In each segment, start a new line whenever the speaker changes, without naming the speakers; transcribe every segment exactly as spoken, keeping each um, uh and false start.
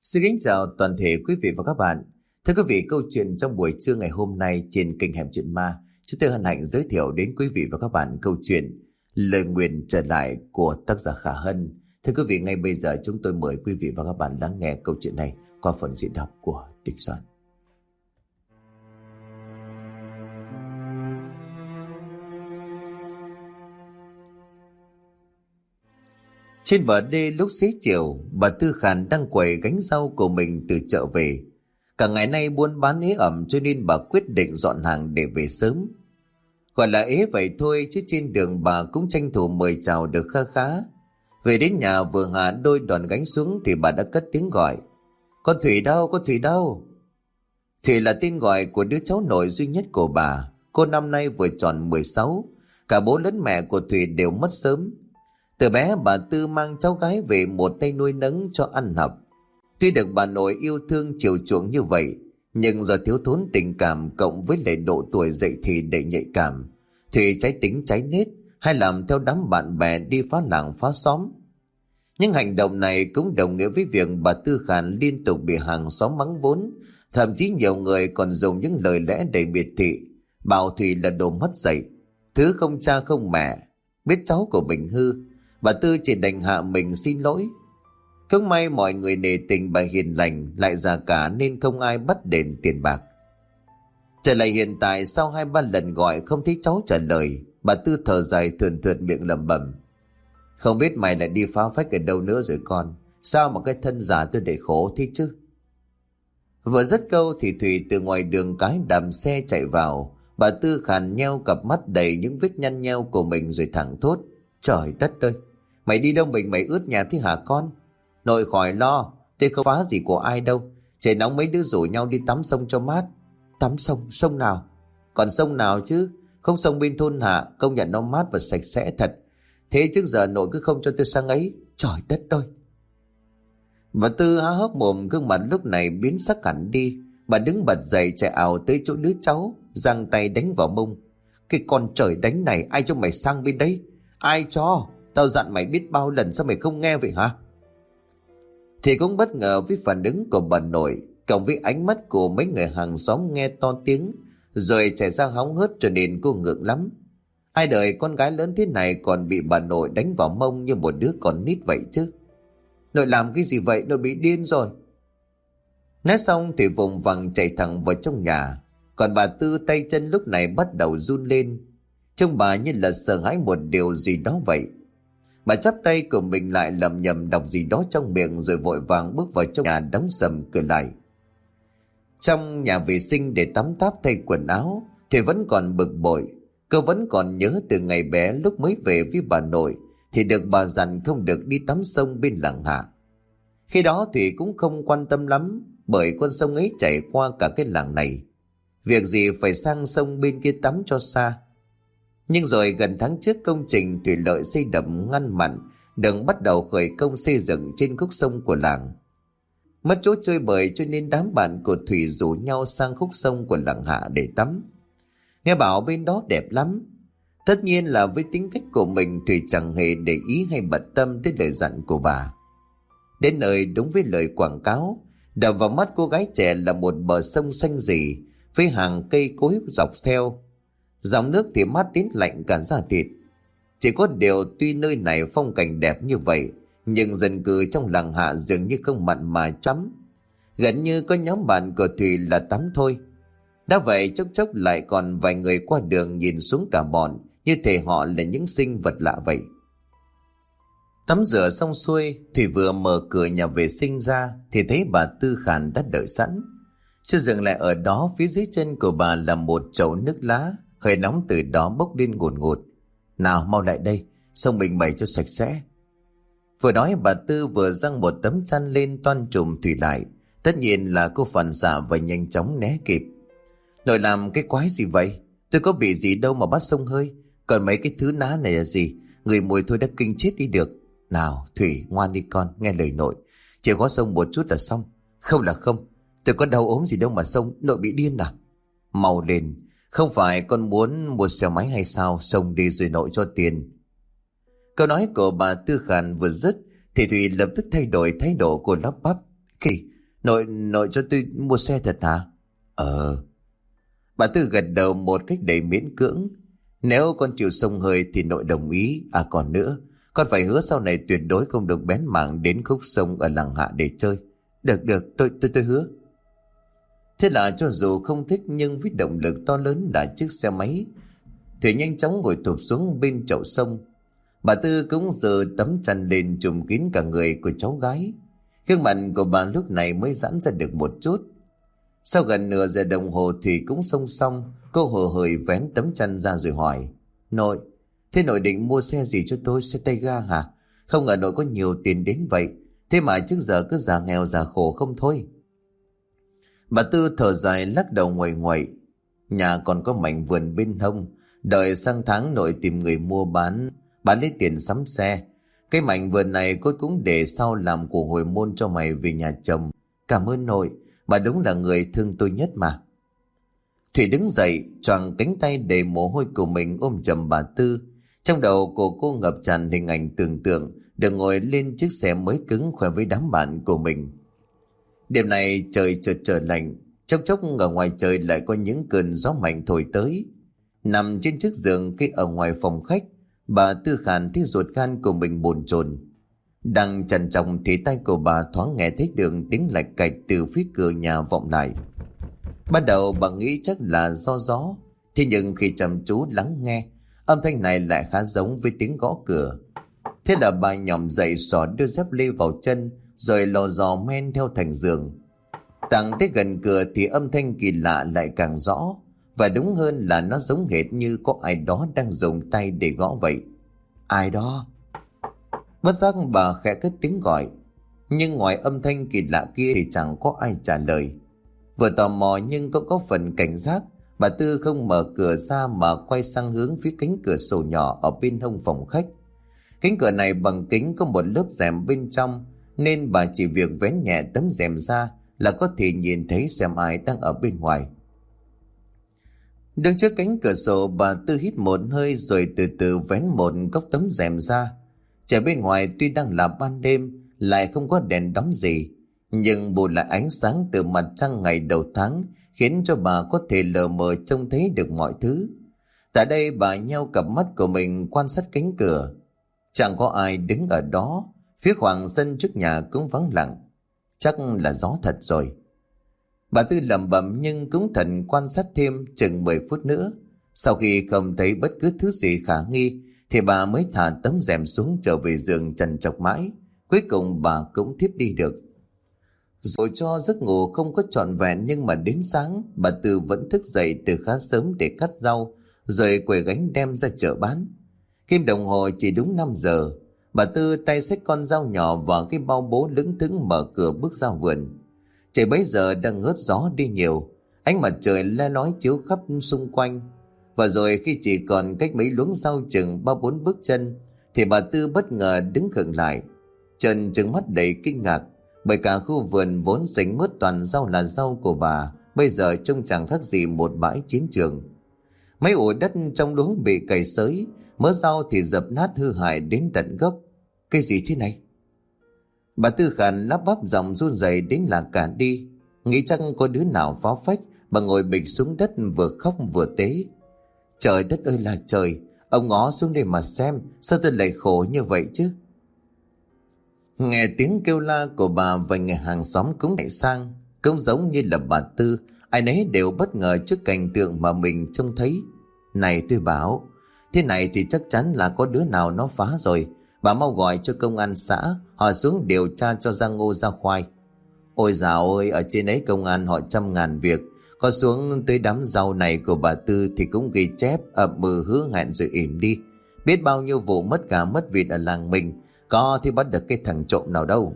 Xin kính chào toàn thể quý vị và các bạn. Thưa quý vị, câu chuyện trong buổi trưa ngày hôm nay trên kênh Hẻm Chuyện Ma, chúng tôi hân hạnh giới thiệu đến quý vị và các bạn câu chuyện Lời Nguyền Trở Lại của tác giả Khả Hân. Thưa quý vị, ngay bây giờ chúng tôi mời quý vị và các bạn lắng nghe câu chuyện này qua phần diễn đọc của Địch Doan. Trên bờ đê lúc xế chiều, bà Tư Khản đang quầy gánh rau của mình từ chợ về. Cả ngày nay buôn bán ế ẩm cho nên bà quyết định dọn hàng để về sớm. Gọi là ế vậy thôi chứ trên đường bà cũng tranh thủ mời chào được kha khá. Về đến nhà vừa hạ đôi đòn gánh xuống thì bà đã cất tiếng gọi. Con Thủy đâu, con Thủy đâu? Thủy là tên gọi của đứa cháu nội duy nhất của bà. Cô năm nay vừa tròn mười sáu. Cả bố lẫn mẹ của Thủy đều mất sớm. Từ bé bà Tư mang cháu gái về một tay nuôi nấng cho ăn học. Tuy được bà nội yêu thương chiều chuộng như vậy, nhưng do thiếu thốn tình cảm cộng với lại độ tuổi dậy thì đầy nhạy cảm, thì trái tính trái nết hay làm theo đám bạn bè đi phá làng phá xóm. Những hành động này cũng đồng nghĩa với việc bà Tư Khản liên tục bị hàng xóm mắng vốn, thậm chí nhiều người còn dùng những lời lẽ đầy miệt thị, bảo Thủy là đồ mất dạy, thứ không cha không mẹ, biết cháu của mình hư. Bà Tư chỉ đành hạ mình xin lỗi. Không may mọi người nể tình bà hiền lành, lại già cả nên không ai bắt đền tiền bạc. Trở lại hiện tại, sau hai ba lần gọi không thấy cháu trả lời, bà Tư thở dài thườn thượt miệng lẩm bẩm. Không biết mày lại đi phá phách ở đâu nữa rồi con. Sao mà cái thân già tôi để khổ thế chứ? Vừa dứt câu thì Thủy từ ngoài đường cái đạp xe chạy vào. Bà Tư Khản nheo cặp mắt đầy những vết nhăn nheo của mình rồi thẳng thốt. Trời đất ơi, mày đi đâu mình mày ướt nhà thế hả con? Nội khỏi lo, tôi không phá gì của ai đâu. Trời nóng mấy đứa rủ nhau đi tắm sông cho mát. Tắm sông? Sông nào? Còn sông nào chứ? Không sông bên thôn hạ, công nhận nó mát và sạch sẽ thật. Thế trước giờ nội cứ không cho tôi sang ấy. Trời đất ơi. Bà Tư há hốc mồm, gương mặt lúc này biến sắc hẳn đi. Bà đứng bật dậy chạy ảo tới chỗ đứa cháu, giang tay đánh vào mông. Cái con trời đánh này, ai cho mày sang bên đấy? Ai cho? Tao dặn mày biết bao lần, sao mày không nghe vậy hả? Thì cũng bất ngờ với phản ứng của bà nội, cộng với ánh mắt của mấy người hàng xóm nghe to tiếng, rồi chạy ra hóng hớt cho nên cô ngượng lắm. Ai đời con gái lớn thế này còn bị bà nội đánh vào mông như một đứa con nít vậy chứ. Nội làm cái gì vậy? Nội bị điên rồi. Nói xong thì vùng vằng chạy thẳng vào trong nhà. Còn bà Tư tay chân lúc này bắt đầu run lên. Trông bà như là sợ hãi một điều gì đó vậy. Bà chắp tay của mình lại lầm nhầm đọc gì đó trong miệng rồi vội vàng bước vào trong nhà đóng sầm cửa lại. Trong nhà vệ sinh để tắm táp thay quần áo thì vẫn còn bực bội. Cô vẫn còn nhớ từ ngày bé lúc mới về với bà nội thì được bà dặn không được đi tắm sông bên làng Hạ. Khi đó thì cũng không quan tâm lắm, bởi con sông ấy chảy qua cả cái làng này. Việc gì phải sang sông bên kia tắm cho xa. Nhưng rồi gần tháng trước công trình thủy lợi xây đập ngăn mặn đừng bắt đầu khởi công xây dựng trên khúc sông của làng. Mất chỗ chơi bời cho nên đám bạn của Thủy rủ nhau sang khúc sông của làng Hạ để tắm. Nghe bảo bên đó đẹp lắm. Tất nhiên là với tính cách của mình, Thủy chẳng hề để ý hay bận tâm tới lời dặn của bà. Đến nơi đúng với lời quảng cáo, đập vào mắt cô gái trẻ là một bờ sông xanh rì với hàng cây cối dọc theo. Dòng nước thì mát đến lạnh cả da thịt. Chỉ có điều tuy nơi này phong cảnh đẹp như vậy, nhưng dân cư trong làng Hạ dường như không mặn mà chấm. Gần như có nhóm bạn của Thủy là tắm thôi. Đã vậy chốc chốc lại còn vài người qua đường nhìn xuống cả bọn, như thể họ là những sinh vật lạ vậy. Tắm rửa xong xuôi, Thủy vừa mở cửa nhà vệ sinh ra thì thấy bà Tư Khản đã đợi sẵn. Chưa dừng lại ở đó, phía dưới chân của bà là một chậu nước lá, hơi nóng từ đó bốc lên ngùn ngụt. Nào mau lại đây, xông mình bày cho sạch sẽ. Vừa nói bà Tư vừa giăng một tấm chăn lên toan trùm Thủy lại. Tất nhiên là cô phản xạ và nhanh chóng né kịp. Nội làm cái quái gì vậy? Tôi có bị gì đâu mà bắt xông hơi. Còn mấy cái thứ ná này là gì? Người mùi thôi đã kinh chết đi được. Nào Thủy, ngoan đi con, nghe lời nội. Chỉ có xông một chút là xong. Không là không, tôi có đau ốm gì đâu mà xông. Nội bị điên à? Mau lên, không phải con muốn mua xe máy hay sao? Xông đi rồi nội cho tiền. Câu nói của bà Tư Khản vừa dứt thì Thủy lập tức thay đổi thái độ của lắp bắp. Kỳ, Nội, nội cho tôi mua xe thật hả? Ờ. Bà Tư gật đầu một cách đầy miễn cưỡng. Nếu con chịu xông hơi thì nội đồng ý. À còn nữa, con phải hứa sau này tuyệt đối không được bén mảng đến khúc sông ở làng Hạ để chơi. Được được, tôi tôi tôi hứa. Thế là cho dù không thích nhưng với động lực to lớn là chiếc xe máy, Thủy nhanh chóng ngồi thụp xuống bên chậu sông. Bà Tư cũng giơ tấm chăn lên trùm kín cả người của cháu gái. Gương mặt của bà lúc này mới giãn ra được một chút. Sau gần nửa giờ đồng hồ Thủy cũng xông xong. Cô hờ hởi vén tấm chăn ra rồi hỏi: Nội, thế nội định mua xe gì cho tôi? Xe tay ga hả? Không ngờ nội có nhiều tiền đến vậy. Thế mà trước giờ cứ già nghèo già khổ không thôi. Bà Tư thở dài lắc đầu nguậy nguậy. Nhà còn có mảnh vườn bên hông, đợi sang tháng nội tìm người mua bán, bán lấy tiền sắm xe. Cái mảnh vườn này cô cũng để sau làm của hồi môn cho mày về nhà chồng. Cảm ơn nội, bà đúng là người thương tôi nhất mà. Thủy đứng dậy, choàng cánh tay đầy mồ hôi của mình ôm chầm bà Tư. Trong đầu của cô ngập tràn hình ảnh tưởng tượng được ngồi lên chiếc xe mới cứng khoe với đám bạn của mình. Đêm này trời chợt trở lạnh, chốc chốc ở ngoài trời lại có những cơn gió mạnh thổi tới. Nằm trên chiếc giường cây ở ngoài phòng khách, bà Tư Khản thấy ruột gan của mình bồn chồn. Đang trằn trọc thì tay của bà thoáng nghe thấy đường tiếng lạch cạch từ phía cửa nhà vọng lại. Ban đầu bà nghĩ chắc là do gió, thế nhưng khi chăm chú lắng nghe, âm thanh này lại khá giống với tiếng gõ cửa. Thế là bà nhòm dậy xỏ đưa dép lê vào chân, rồi lò dò men theo thành giường. Tặng tới gần cửa thì âm thanh kỳ lạ lại càng rõ, và đúng hơn là nó giống hệt như có ai đó đang dùng tay để gõ vậy. Ai đó? Bất giác bà khẽ cất tiếng gọi, nhưng ngoài âm thanh kỳ lạ kia thì chẳng có ai trả lời. Vừa tò mò nhưng cũng có phần cảnh giác, bà Tư không mở cửa ra mà quay sang hướng phía cánh cửa sổ nhỏ ở bên hông phòng khách. Cánh cửa này bằng kính có một lớp rèm bên trong, nên bà chỉ việc vén nhẹ tấm rèm ra là có thể nhìn thấy xem ai đang ở bên ngoài. Đứng trước cánh cửa sổ, bà Tư hít một hơi rồi từ từ vén một góc tấm rèm ra. Trời bên ngoài tuy đang là ban đêm, lại không có đèn đóm gì, nhưng bù lại ánh sáng từ mặt trăng ngày đầu tháng khiến cho bà có thể lờ mờ trông thấy được mọi thứ. Tại đây bà nheo cặp mắt của mình quan sát cánh cửa. Chẳng có ai đứng ở đó, phía khoảng sân trước nhà cũng vắng lặng. Chắc là gió thật rồi. Bà Tư lẩm bẩm nhưng cũng thận quan sát thêm chừng mười phút nữa. Sau khi không thấy bất cứ thứ gì khả nghi thì bà mới thả tấm rèm xuống trở về giường trằn trọc mãi. Cuối cùng bà cũng thiếp đi được. Rồi cho giấc ngủ không có trọn vẹn, nhưng mà đến sáng bà Tư vẫn thức dậy từ khá sớm để cắt rau, rồi quầy gánh đem ra chợ bán. Kim đồng hồ chỉ đúng năm giờ. Bà Tư tay xách con dao nhỏ và cái bao bố lững thững mở cửa bước ra vườn. Trời bấy giờ đang ngớt gió đi nhiều, ánh mặt trời le lói chiếu khắp xung quanh. Và rồi khi chỉ còn cách mấy luống rau chừng ba bốn bước chân thì bà Tư bất ngờ đứng khựng lại, trợn trừng mắt đầy kinh ngạc, bởi cả khu vườn vốn xanh mướt toàn rau là rau của bà bây giờ trông chẳng khác gì một bãi chiến trường. Mấy ổ đất trong luống bị cày xới, mớ rau thì dập nát hư hại đến tận gốc. Cái gì thế này? Bà Tư Khản lắp bắp giọng run rẩy đến là cả đi. Nghĩ chắc có đứa nào phá phách, bà ngồi bịch xuống đất vừa khóc vừa tế. Trời đất ơi là trời, ông ngó xuống đây mà xem, sao tôi lại khổ như vậy chứ? Nghe tiếng kêu la của bà và người hàng xóm cũng chạy sang, cũng giống như là bà Tư, ai nấy đều bất ngờ trước cảnh tượng mà mình trông thấy. Này tôi bảo, thế này thì chắc chắn là có đứa nào nó phá rồi. Bà mau gọi cho công an xã, họ xuống điều tra cho ra ngô ra khoai. Ôi dạo ơi, ở trên ấy công an họ trăm ngàn việc, có xuống tới đám rau này của bà Tư thì cũng ghi chép, ậm ừ hứa hẹn rồi ỉm đi. Biết bao nhiêu vụ mất gà mất vịt ở làng mình, có thì bắt được cái thằng trộm nào đâu.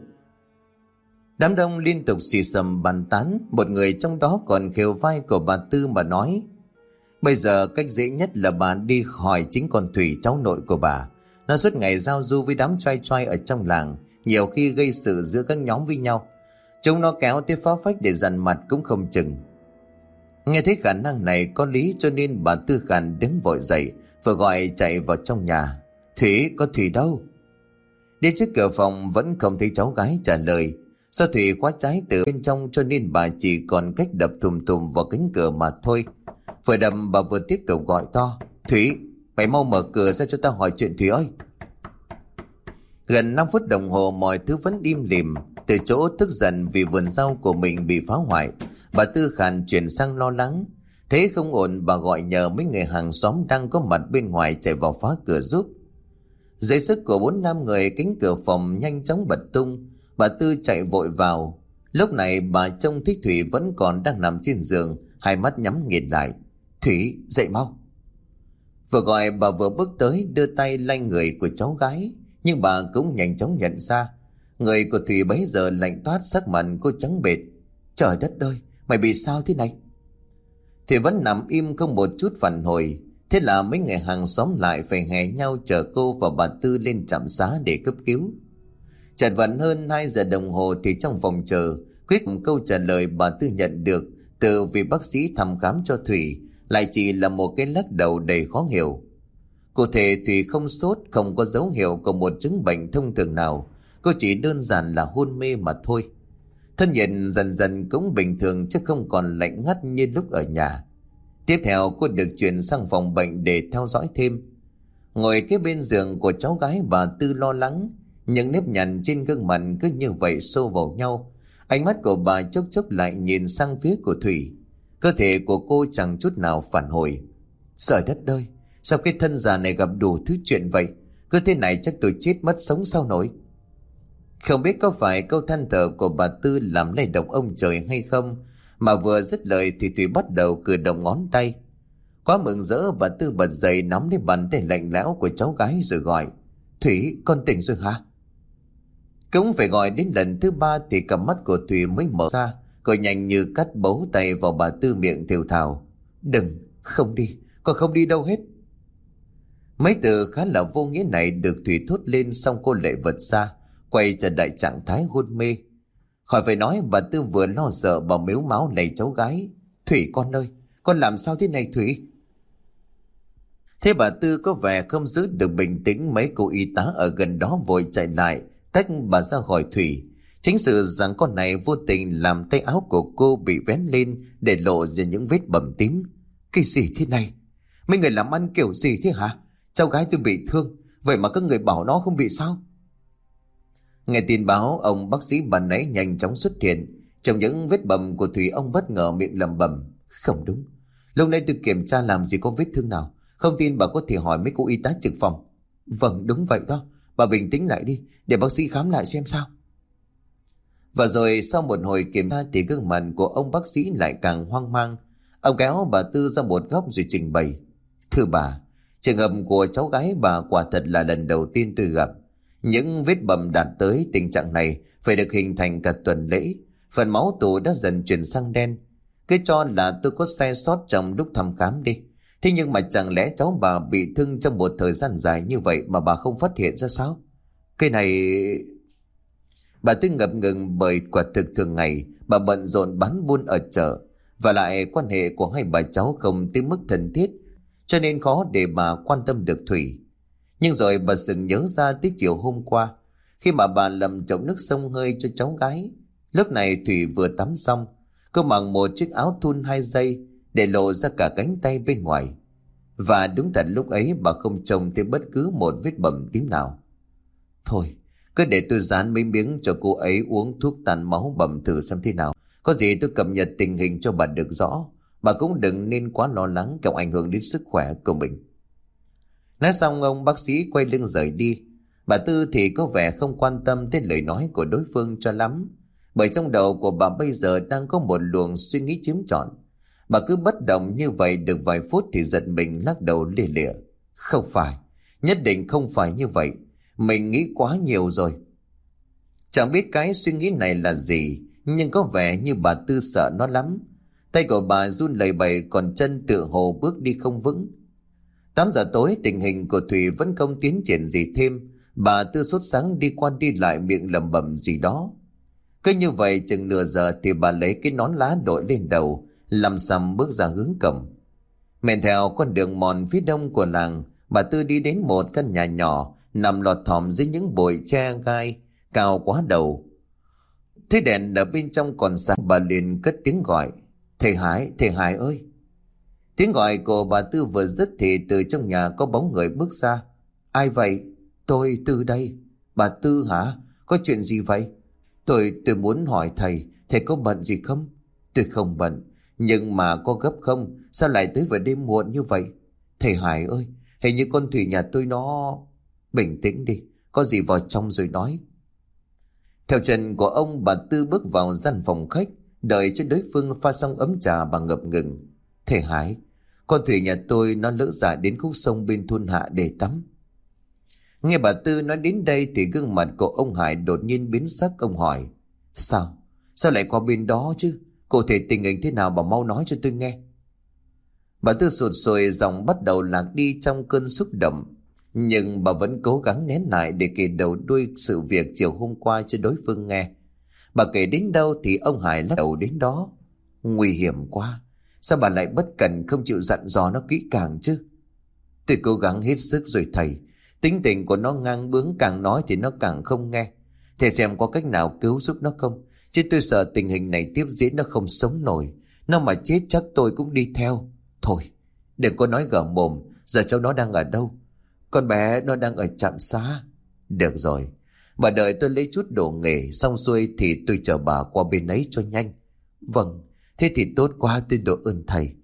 Đám đông liên tục xì xầm bàn tán, một người trong đó còn khều vai của bà Tư mà nói: bây giờ cách dễ nhất là bà đi hỏi chính con Thủy, cháu nội của bà. Nó suốt ngày giao du với đám trai trai ở trong làng, nhiều khi gây sự giữa các nhóm với nhau. Chúng nó kéo tới phá phách để dằn mặt cũng không chừng. Nghe thấy khả năng này có lý, cho nên bà Tư Khản đứng vội dậy, vừa gọi chạy vào trong nhà. Thủy, có Thủy đâu? Đi trước cửa phòng vẫn không thấy cháu gái trả lời. Do Thủy khóa trái từ bên trong cho nên bà chỉ còn cách đập thùm thùm vào cánh cửa mà thôi. Vừa đập bà vừa tiếp tục gọi to: Thủy, mày mau mở cửa ra cho tao hỏi chuyện Thủy ơi. Gần năm phút đồng hồ mọi thứ vẫn im lìm. Từ chỗ tức giận vì vườn rau của mình bị phá hoại, bà Tư Khản chuyển sang lo lắng. Thế không ổn, bà gọi nhờ mấy người hàng xóm đang có mặt bên ngoài chạy vào phá cửa giúp. Dưới sức của bốn năm người, cánh cửa phòng nhanh chóng bật tung. Bà Tư chạy vội vào. Lúc này bà trông thấy Thủy vẫn còn đang nằm trên giường, hai mắt nhắm nghiền lại. Thủy, dậy mau. Vừa gọi bà vừa bước tới đưa tay lay người của cháu gái, nhưng bà cũng nhanh chóng nhận ra người của Thủy bấy giờ lạnh toát, sắc mặt cô trắng bệch. Trời đất ơi, mày bị sao thế này? Thủy vẫn nằm im không một chút phản hồi. Thế là mấy người hàng xóm lại phải hè nhau chở cô và bà Tư lên trạm xá để cấp cứu. Chật vật hơn hai giờ đồng hồ thì trong phòng chờ, cuối cùng câu trả lời bà Tư nhận được từ vị bác sĩ thăm khám cho Thủy lại chỉ là một cái lắc đầu đầy khó hiểu. Cụ thể Thủy không sốt, không có dấu hiệu của một chứng bệnh thông thường nào. Cô chỉ đơn giản là hôn mê mà thôi. Thân nhiệt dần dần cũng bình thường chứ không còn lạnh ngắt như lúc ở nhà. Tiếp theo cô được chuyển sang phòng bệnh để theo dõi thêm. Ngồi kế bên giường của cháu gái, bà Tư lo lắng. Những nếp nhăn trên gương mặt cứ như vậy xô vào nhau. Ánh mắt của bà chốc chốc lại nhìn sang phía của Thủy. Cơ thể của cô chẳng chút nào phản hồi. Trời đất ơi, sao cái thân già này gặp đủ thứ chuyện vậy? Cứ thế này chắc tôi chết mất sống sao nổi. Không biết có phải câu than thở của bà Tư làm lay động ông trời hay không, mà vừa dứt lời thì Thủy bắt đầu cử động ngón tay. Quá mừng rỡ, bà Tư bật dậy nắm lấy bàn tay lạnh lẽo của cháu gái rồi gọi: Thủy, con tỉnh rồi hả? Cũng phải gọi đến lần thứ ba thì cặp mắt của Thủy mới mở ra. Cô nhanh như cắt bấu tay vào bà Tư, miệng thều thào: Đừng, không đi, con không đi đâu hết. Mấy từ khá là vô nghĩa này được Thủy thốt lên, xong cô lại vật ra, quay trở lại trạng thái hôn mê. Khỏi phải nói, bà Tư vừa lo sợ bà mếu máo lạy cháu gái: Thủy con ơi, con làm sao thế này Thủy? Thế bà Tư có vẻ không giữ được bình tĩnh, mấy cô y tá ở gần đó vội chạy lại tách bà ra khỏi Thủy. Chính sự rằng con này vô tình làm tay áo của cô bị vén lên để lộ ra những vết bầm tím. Cái gì thế này? Mấy người làm ăn kiểu gì thế hả? Cháu gái tôi bị thương, vậy mà các người bảo nó không bị sao? Nghe tin báo, ông bác sĩ ban nãy nhanh chóng xuất hiện. Trong những vết bầm của Thủy, ông bất ngờ miệng lẩm bẩm: Không đúng, lúc nãy tôi kiểm tra làm gì có vết thương nào. Không tin bà có thể hỏi mấy cô y tá trực phòng. Vâng, đúng vậy đó. Bà bình tĩnh lại đi, để bác sĩ khám lại xem sao. Và rồi sau một hồi kiểm tra thì gương mặt của ông bác sĩ lại càng hoang mang. Ông kéo bà Tư ra một góc rồi trình bày: Thưa bà, trường hợp của cháu gái bà quả thật là lần đầu tiên tôi gặp. Những vết bầm đạt tới tình trạng này phải được hình thành cả tuần lễ. Phần máu tụ đã dần chuyển sang đen. Cứ cho là tôi có sai sót trong lúc thăm khám đi. Thế nhưng mà chẳng lẽ cháu bà bị thương trong một thời gian dài như vậy mà bà không phát hiện ra sao? Cái này... Bà Tư ngập ngừng bởi quả thực thường ngày bà bận rộn bán buôn ở chợ, và lại quan hệ của hai bà cháu không tới mức thân thiết, cho nên khó để bà quan tâm được Thủy. Nhưng rồi bà sừng nhớ ra tới chiều hôm qua, khi mà bà làm chậu nước xông hơi cho cháu gái. Lúc này Thủy vừa tắm xong, cô mặc một chiếc áo thun hai dây để lộ ra cả cánh tay bên ngoài. Và đúng thật lúc ấy bà không trông thấy bất cứ một vết bầm tím nào. Thôi, cứ để tôi dán mấy miếng cho cô ấy uống thuốc tan máu bầm thử xem thế nào. Có gì tôi cập nhật tình hình cho bà được rõ. Bà cũng đừng nên quá lo lắng kẻo ảnh hưởng đến sức khỏe của mình. Nói xong, ông bác sĩ quay lưng rời đi. Bà Tư thì có vẻ không quan tâm tới lời nói của đối phương cho lắm, bởi trong đầu của bà bây giờ đang có một luồng suy nghĩ chiếm trọn. Bà cứ bất động như vậy được vài phút thì giật mình lắc đầu lia lịa: Không phải, nhất định không phải như vậy. Mình nghĩ quá nhiều rồi. Chẳng biết cái suy nghĩ này là gì, nhưng có vẻ như bà Tư sợ nó lắm. Tay của bà run lẩy bẩy, còn chân tựa hồ bước đi không vững. Tám giờ tối, tình hình của Thủy vẫn không tiến triển gì thêm. Bà Tư sốt sắng đi qua đi lại, miệng lẩm bẩm gì đó. Cứ như vậy chừng nửa giờ thì bà lấy cái nón lá đội lên đầu, lầm xầm bước ra hướng cổng. Men theo con đường mòn phía đông của làng, bà Tư đi đến một căn nhà nhỏ nằm lọt thỏm dưới những bụi tre gai cao quá đầu. Thấy đèn ở bên trong còn sáng, bà liền cất tiếng gọi: Thầy Hải, thầy Hải ơi! Tiếng gọi của bà Tư vừa dứt thì từ trong nhà có bóng người bước ra. Ai vậy? Tôi Tư đây. Bà Tư hả? Có chuyện gì vậy? Tôi tôi muốn hỏi thầy, thầy có bận gì không? Tôi không bận, nhưng mà có gấp không? Sao lại tới vào đêm muộn như vậy? Thầy Hải ơi, hình như con Thủy nhà tôi nó... Bình tĩnh đi, có gì vào trong rồi nói. Theo chân của ông, bà Tư bước vào gian phòng khách, đợi cho đối phương pha xong ấm trà, bà ngập ngừng. Thầy Hải, con Thủy nhà tôi nó lỡ dại đến khúc sông bên thôn Hạ để tắm. Nghe bà Tư nói đến đây thì gương mặt của ông Hải đột nhiên biến sắc. Ông hỏi: Sao? Sao lại qua bên đó chứ? Cụ thể tình hình thế nào bà mau nói cho tôi nghe. Bà Tư sụt sùi, giọng bắt đầu lạc đi trong cơn xúc động. Nhưng bà vẫn cố gắng nén lại để kể đầu đuôi sự việc chiều hôm qua cho đối phương nghe. Bà kể đến đâu thì ông Hải lắc đầu đến đó. Nguy hiểm quá. Sao bà lại bất cần không chịu dặn dò nó kỹ càng chứ? Tôi cố gắng hết sức rồi thầy. Tính tình của nó ngang bướng, càng nói thì nó càng không nghe. Thầy xem có cách nào cứu giúp nó không? Chứ tôi sợ tình hình này tiếp diễn nó không sống nổi. Nó mà chết chắc tôi cũng đi theo. Thôi, đừng có nói gở mồm. Giờ cháu nó đang ở đâu? Con bé nó đang ở trạm xá. Được rồi, bà đợi tôi lấy chút đồ nghề xong xuôi thì tôi chở bà qua bên ấy cho nhanh. Vâng, thế thì tốt quá, tôi độ ơn thầy.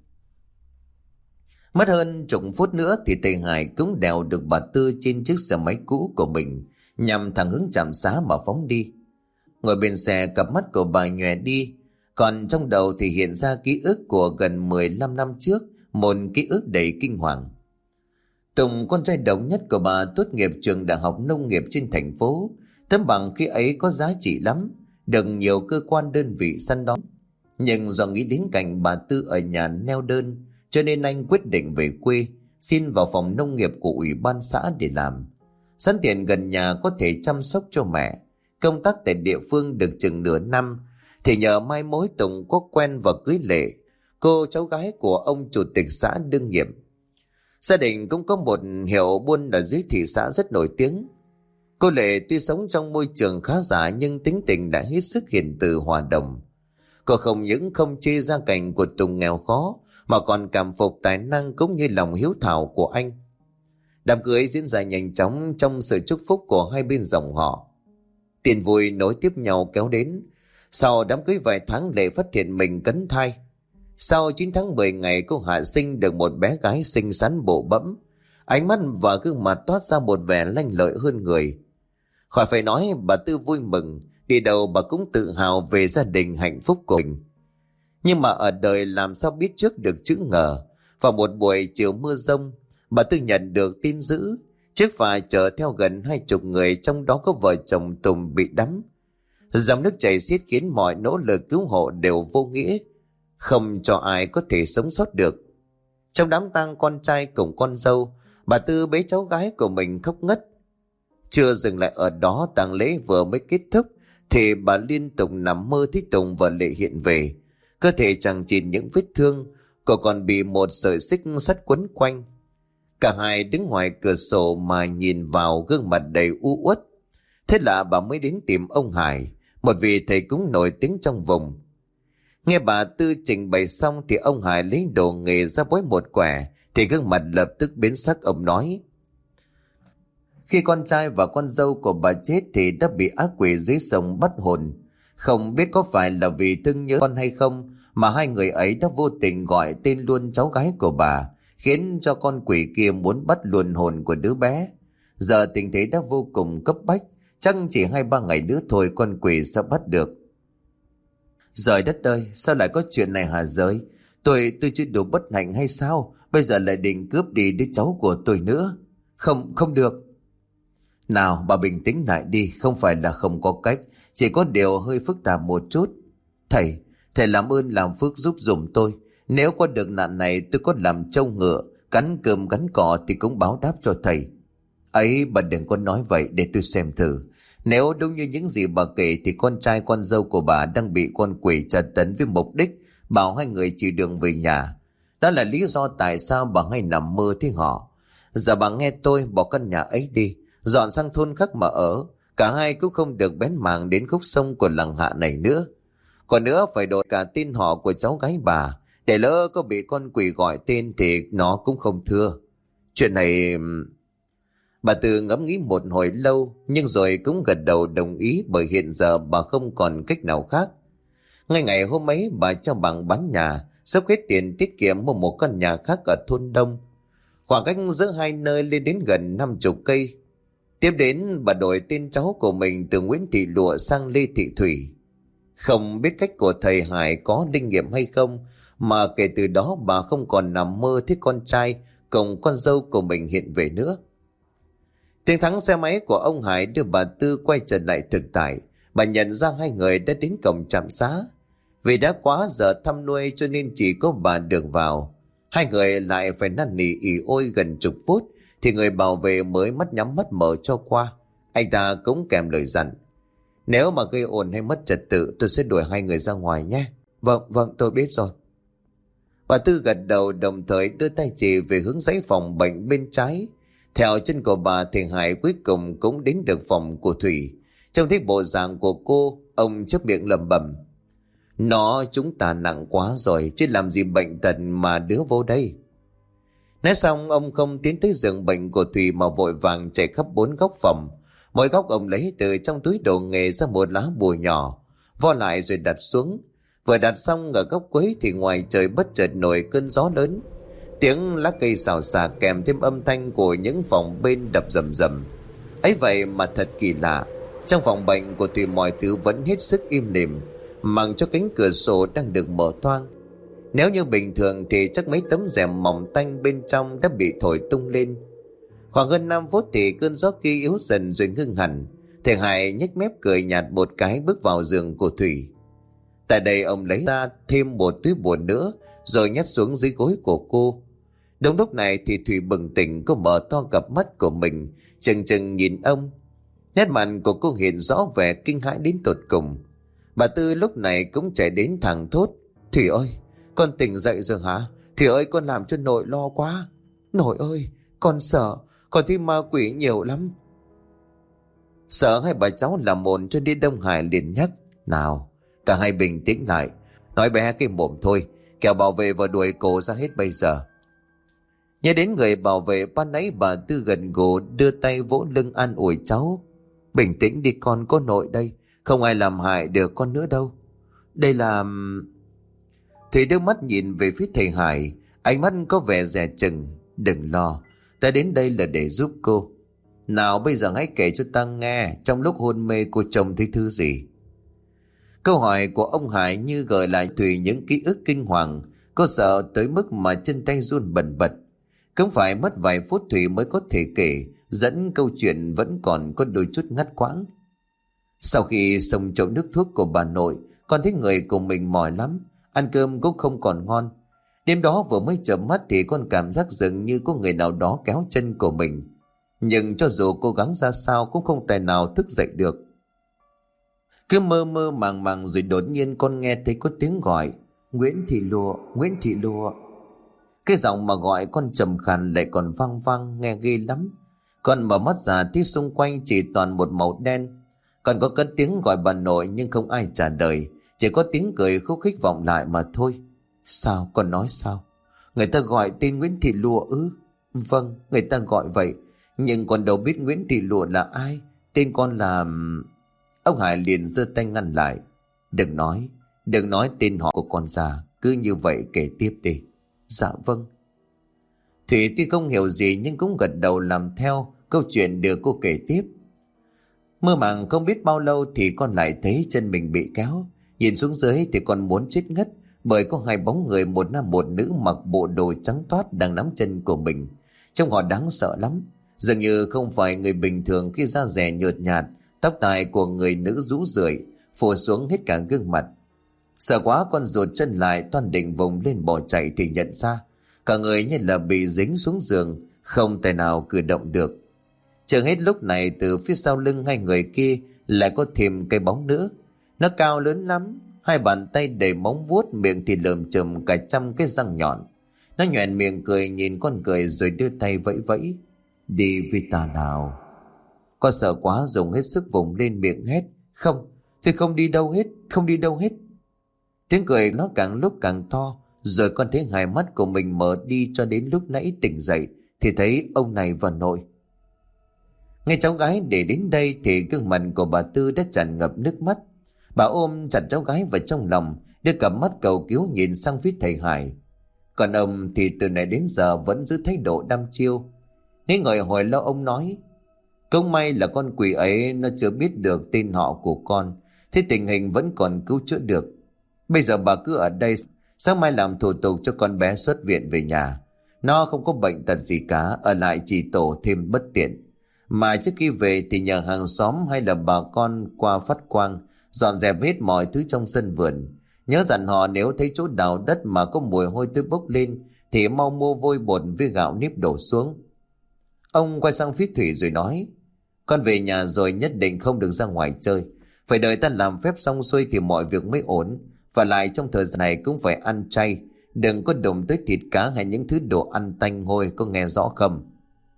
Mất hơn chục phút nữa thì thầy Hải cũng đèo được bà Tư trên chiếc xe máy cũ của mình, nhằm thẳng hướng trạm xá mà phóng đi. Ngồi bên xe, cặp mắt của bà nhòe đi, còn trong đầu thì hiện ra ký ức của gần mười lăm năm trước, một ký ức đầy kinh hoàng. Tùng, con trai độc nhất của bà, tốt nghiệp trường đại học nông nghiệp trên thành phố. Tấm bằng khi ấy có giá trị lắm, được nhiều cơ quan đơn vị săn đón. Nhưng do nghĩ đến cảnh bà Tư ở nhà neo đơn, cho nên anh quyết định về quê, xin vào phòng nông nghiệp của ủy ban xã để làm. Sẵn tiện gần nhà có thể chăm sóc cho mẹ. Công tác tại địa phương được chừng nửa năm, thì nhờ mai mối Tùng có quen và cưới Lệ, cô cháu gái của ông chủ tịch xã đương nhiệm. Gia đình cũng có một hiệu buôn ở dưới thị xã rất nổi tiếng. Cô Lệ tuy sống trong môi trường khá giả nhưng tính tình đã hết sức hiền từ hòa đồng. Cô không những không chê gia cảnh của Tùng nghèo khó, mà còn cảm phục tài năng cũng như lòng hiếu thảo của anh. Đám cưới diễn ra nhanh chóng trong sự chúc phúc của hai bên dòng họ. Tiền vui nối tiếp nhau kéo đến. Sau đám cưới vài tháng, Lệ phát hiện mình cấn thai. Sau chín tháng mười ngày, cô hạ sinh được một bé gái xinh xắn bộ bẫm, ánh mắt và gương mặt toát ra một vẻ lanh lợi hơn người. Khỏi phải nói, bà Tư vui mừng, đi đầu bà cũng tự hào về gia đình hạnh phúc của mình. Nhưng mà ở đời làm sao biết trước được chữ ngờ. Vào một buổi chiều mưa rông, bà Tư nhận được tin dữ. Chiếc phà chở theo gần hai chục người, trong đó có vợ chồng Tùng bị đắm. Dòng nước chảy xiết khiến mọi nỗ lực cứu hộ đều vô nghĩa, không cho ai có thể sống sót được. Trong đám tang con trai cùng con dâu, bà Tư bế cháu gái của mình khóc ngất. Chưa dừng lại ở đó, tang lễ vừa mới kết thúc thì bà liên tục nằm mơ thấy Tùng và Lệ hiện về. Cơ thể chằng chịt những vết thương, cô còn bị một sợi xích sắt quấn quanh. Cả hai đứng ngoài cửa sổ mà nhìn vào gương mặt đầy u uất. Thế là bà mới đến tìm ông Hải, một vị thầy cúng nổi tiếng trong vùng. Nghe bà Tư trình bày xong thì ông Hải lấy đồ nghề ra bói một quẻ, thì gương mặt lập tức biến sắc. Ông nói: Khi con trai và con dâu của bà chết thì đã bị ác quỷ dưới sông bắt hồn. Không biết có phải là vì thương nhớ con hay không, mà hai người ấy đã vô tình gọi tên luôn cháu gái của bà, khiến cho con quỷ kia muốn bắt luôn hồn của đứa bé. Giờ tình thế đã vô cùng cấp bách, chắc chỉ hai ba ngày nữa thôi con quỷ sẽ bắt được. Trời đất ơi, sao lại có chuyện này hả Giới? Tôi tôi chưa đủ bất hạnh hay sao? Bây giờ lại định cướp đi đứa cháu của tôi nữa. Không, không được. Nào, bà bình tĩnh lại đi, không phải là không có cách, chỉ có điều hơi phức tạp một chút. Thầy, thầy làm ơn làm phước giúp dùm tôi. Nếu qua được nạn này, tôi có làm trâu ngựa, cắn cơm cắn cỏ thì cũng báo đáp cho thầy. Ấy, bà đừng có nói vậy, để tôi xem thử. Nếu đúng như những gì bà kể thì con trai con dâu của bà đang bị con quỷ tra tấn với mục đích bảo hai người chỉ đường về nhà. Đó là lý do tại sao bà hay nằm mơ thấy họ. Giờ bà nghe tôi, bỏ căn nhà ấy đi, dọn sang thôn khác mà ở. Cả hai cũng không được bén mảng đến khúc sông của làng Hạ này nữa. Còn nữa phải đổi cả tên họ của cháu gái bà, để lỡ có bị con quỷ gọi tên thì nó cũng không thưa. Chuyện này... Bà Tư ngẫm nghĩ một hồi lâu, nhưng rồi cũng gật đầu đồng ý, bởi hiện giờ bà không còn cách nào khác. Ngay ngày hôm ấy, bà cho bằng bán nhà, dốc hết tiền tiết kiệm mua một căn nhà khác ở thôn Đông. Khoảng cách giữa hai nơi lên đến gần năm chục cây. Tiếp đến, bà đổi tên cháu của mình từ Nguyễn Thị Lụa sang Lê Thị Thủy. Không biết cách của thầy Hải có linh nghiệm hay không, mà kể từ đó bà không còn nằm mơ thấy con trai cùng con dâu của mình hiện về nữa. Tiếng thắng xe máy của ông Hải đưa bà Tư quay trở lại thực tại. Bà nhận ra hai người đã đến cổng trạm xá. Vì đã quá giờ thăm nuôi cho nên chỉ có bà được vào. Hai người lại phải năn nỉ ỉ ôi gần chục phút thì người bảo vệ mới mắt nhắm mắt mở cho qua. Anh ta cũng kèm lời dặn: nếu mà gây ồn hay mất trật tự, tôi sẽ đuổi hai người ra ngoài nhé. Vâng, vâng, tôi biết rồi. Bà Tư gật đầu, đồng thời đưa tay chỉ về hướng dãy phòng bệnh bên trái. Theo chân của bà thì Hải cuối cùng cũng đến được phòng của Thủy. Trông thấy bộ dạng của cô, ông chớp miệng lẩm bẩm: nó chúng ta nặng quá rồi, chứ làm gì bệnh tật mà đứa vô đây. Nói xong, ông không tiến tới giường bệnh của Thủy mà vội vàng chạy khắp bốn góc phòng. Mỗi góc ông lấy từ trong túi đồ nghề ra một lá bùa nhỏ, vo lại rồi đặt xuống. Vừa đặt xong ở góc cuối thì ngoài trời bất chợt nổi cơn gió lớn. Tiếng lá cây xào xạc kèm thêm âm thanh của những phòng bên đập rầm rầm. Ấy vậy mà thật kỳ lạ, trong phòng bệnh của Thủy mọi thứ vẫn hết sức im lìm, mặc cho cánh cửa sổ đang được mở toang. Nếu như bình thường thì chắc mấy tấm rèm mỏng tanh bên trong đã bị thổi tung lên. Khoảng hơn năm phút thì cơn gió kia yếu dần rồi ngưng hẳn. Thầy Hải nhếch mép cười nhạt một cái, bước vào giường của Thủy. Tại đây ông lấy ra thêm một túi bùa nữa rồi nhét xuống dưới gối của cô. Đúng lúc này thì Thủy bừng tỉnh, cô mở to cặp mắt của mình chừng chừng nhìn ông. Nét mặt của cô hiện rõ vẻ kinh hãi đến tột cùng. Bà Tư lúc này cũng chạy đến thẳng thốt: Thủy ơi, con tỉnh dậy rồi hả? Thủy ơi, con làm cho nội lo quá. Nội ơi, con sợ, con thấy ma quỷ nhiều lắm. Sợ hai bà cháu làm ồn cho nên Đông Hải liền nhắc: nào, cả hai bình tĩnh lại, nói bé cái mồm thôi, kẻo bảo vệ và đuổi cổ ra hết bây giờ. Nhớ đến người bảo vệ ban nãy, bà Tư gần gù đưa tay vỗ lưng an ủi cháu: bình tĩnh đi con, có nội đây, không ai làm hại được con nữa đâu. Đây là... Thủy đưa mắt nhìn về phía thầy Hải, ánh mắt có vẻ dè chừng. Đừng lo, ta đến đây là để giúp cô. Nào bây giờ hãy kể cho ta nghe, trong lúc hôn mê cô trông thấy thứ gì? Câu hỏi của ông Hải như gợi lại Thủy những ký ức kinh hoàng. Cô sợ tới mức mà chân tay run bần bật. Cũng phải mất vài phút Thủy mới có thể kể, dẫn câu chuyện vẫn còn có đôi chút ngắt quãng. Sau khi xông chậu nước thuốc của bà nội, con thấy người của mình mỏi lắm, ăn cơm cũng không còn ngon. Đêm đó vừa mới chợp mắt thì con cảm giác dường như có người nào đó kéo chân của mình. Nhưng cho dù cố gắng ra sao cũng không tài nào thức dậy được. Cứ mơ mơ màng màng rồi đột nhiên con nghe thấy có tiếng gọi: Nguyễn Thị Lụa, Nguyễn Thị Lụa. Cái giọng mà gọi con trầm khàn lại còn vang vang, nghe ghê lắm. Con mở mắt ra thấy xung quanh chỉ toàn một màu đen. Còn có cất tiếng gọi bà nội nhưng không ai trả lời, chỉ có tiếng cười khúc khích vọng lại mà thôi. Sao, con nói sao? Người ta gọi tên Nguyễn Thị Lụa ư? Vâng, người ta gọi vậy, nhưng con đâu biết Nguyễn Thị Lụa là ai. Tên con là... Ông Hải liền giơ tay ngăn lại: Đừng nói, đừng nói tên họ của con ra, cứ như vậy kể tiếp đi. Dạ vâng. Thủy tuy không hiểu gì nhưng cũng gật đầu làm theo câu chuyện được cô kể tiếp. Mơ màng không biết bao lâu thì con lại thấy chân mình bị kéo. Nhìn xuống dưới thì con muốn chết ngất, bởi có hai bóng người, một nam một nữ, mặc bộ đồ trắng toát đang nắm chân của mình. Trông họ đáng sợ lắm, dường như không phải người bình thường khi da dẻ nhợt nhạt, tóc tai của người nữ rũ rượi phủ xuống hết cả gương mặt. Sợ quá con rụt chân lại, toan định vùng lên bỏ chạy thì nhận ra cả người như là bị dính xuống giường, không thể nào cử động được. Chờ hết lúc này từ phía sau lưng hai người kia lại có thêm cái bóng nữa. Nó cao lớn lắm, hai bàn tay đầy móng vuốt, miệng thì lởm chởm cả trăm cái răng nhọn. Nó nhoẻn miệng cười nhìn con cười rồi đưa tay vẫy vẫy: Đi với ta nào. Con sợ quá dùng hết sức vùng lên miệng hét: Không, tôi không đi đâu hết, không đi đâu hết. Tiếng cười nó càng lúc càng to, rồi con thấy hai mắt của mình mở đi cho đến lúc nãy tỉnh dậy thì thấy ông này và nội. Nghe cháu gái để đến đây thì gương mặt của bà Tư đã tràn ngập nước mắt. Bà ôm chặt cháu gái vào trong lòng, đưa cặp mắt cầu cứu nhìn sang phía thầy Hải. Còn ông thì từ nãy đến giờ vẫn giữ thái độ đăm chiêu. Thế ngồi hồi lâu ông nói: Cũng may là con quỷ ấy nó chưa biết được tên họ của con, thế tình hình vẫn còn cứu chữa được. Bây giờ bà cứ ở đây, sáng mai làm thủ tục cho con bé xuất viện về nhà. Nó không có bệnh tật gì cả, ở lại chỉ tổ thêm bất tiện. Mà trước khi về thì nhờ hàng xóm hay là bà con qua phát quang dọn dẹp hết mọi thứ trong sân vườn. Nhớ dặn họ nếu thấy chỗ đào đất mà có mùi hôi tươi bốc lên thì mau mua vôi bột với gạo nếp đổ xuống. Ông quay sang phía Thủy rồi nói: Con về nhà rồi nhất định không được ra ngoài chơi. Phải đợi ta làm phép xong xuôi thì mọi việc mới ổn. Và lại trong thời gian này cũng phải ăn chay, đừng có đụng tới thịt cá hay những thứ đồ ăn tanh hôi, có nghe rõ không?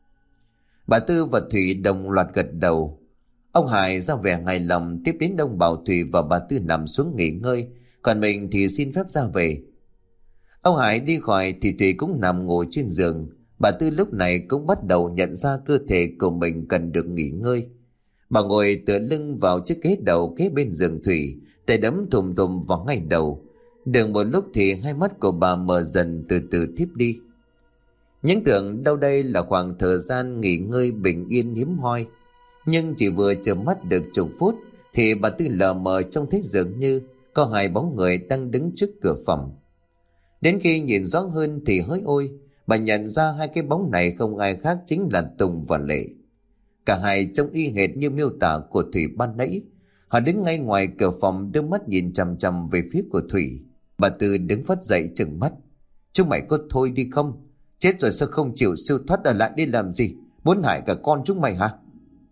Bà Tư và Thủy đồng loạt gật đầu. Ông Hải ra vẻ hài lòng, tiếp đến ông bảo Thủy và bà Tư nằm xuống nghỉ ngơi, còn mình thì xin phép ra về. Ông Hải đi khỏi thì Thủy cũng nằm ngồi trên giường. Bà Tư lúc này cũng bắt đầu nhận ra cơ thể của mình cần được nghỉ ngơi. Bà ngồi tựa lưng vào chiếc ghế đầu kế bên giường Thủy, tay đấm thùm thùm vào ngay đầu. Được một lúc thì hai mắt của bà mở dần, từ từ thiếp đi. Những tưởng đâu đây là khoảng thời gian nghỉ ngơi bình yên hiếm hoi, nhưng chỉ vừa chợp mắt được chục phút thì bà Tư lờ mờ trông thấy dường như có hai bóng người đang đứng trước cửa phòng. Đến khi nhìn rõ hơn thì hỡi ôi, bà nhận ra hai cái bóng này không ai khác chính là Tùng và Lệ. Cả hai trông y hệt như miêu tả của Thủy ban nãy. Họ đứng ngay ngoài cửa phòng, đưa mắt nhìn chằm chằm về phía của Thủy. Bà Tư đứng phắt dậy trừng mắt: Chúng mày có thôi đi không? Chết rồi sao không chịu siêu thoát ở lại đi làm gì? Muốn hại cả con chúng mày hả?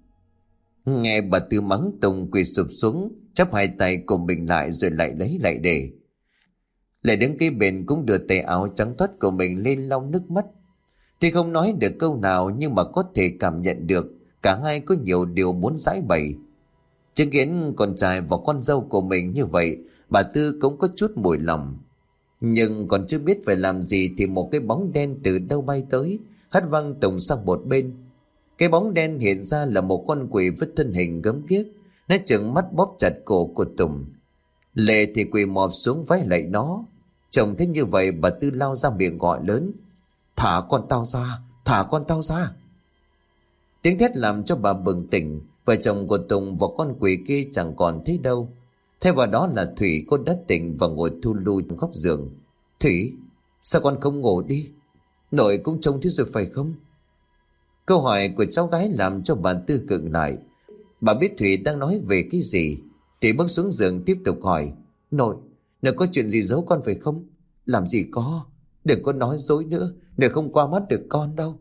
Nghe bà Tư mắng, Tùng quỳ sụp xuống, chắp hai tay của mình lại rồi lại lấy lại để. Lại đứng kế bên cũng đưa tay áo trắng toát của mình lên lau nước mắt. Thì không nói được câu nào nhưng mà có thể cảm nhận được cả hai có nhiều điều muốn giải bày. Chứng kiến con trai và con dâu của mình như vậy, bà Tư cũng có chút mùi lòng. Nhưng còn chưa biết phải làm gì thì một cái bóng đen từ đâu bay tới, hất văng Tùng sang một bên. Cái bóng đen hiện ra là một con quỷ với thân hình gớm ghiếc, nó trừng mắt bóp chặt cổ của Tùng. Lệ thì quỳ mọp xuống vái lạy nó. Chồng thấy như vậy, bà Tư lao ra miệng gọi lớn: Thả con tao ra, thả con tao ra. Tiếng thét làm cho bà bừng tỉnh. Vợ chồng của Tùng và con quỷ kia chẳng còn thấy đâu. Thay vào đó là Thủy, cô đã tỉnh và ngồi thu lu trong góc giường. Thủy, sao con không ngủ đi? Nội cũng trông thấy rồi phải không? Câu hỏi của cháu gái làm cho bà Tư khựng lại. Bà biết Thủy đang nói về cái gì. Thủy bước xuống giường tiếp tục hỏi: Nội, nội có chuyện gì giấu con phải không? Làm gì có, đừng có nói dối nữa, nội không qua mắt được con đâu.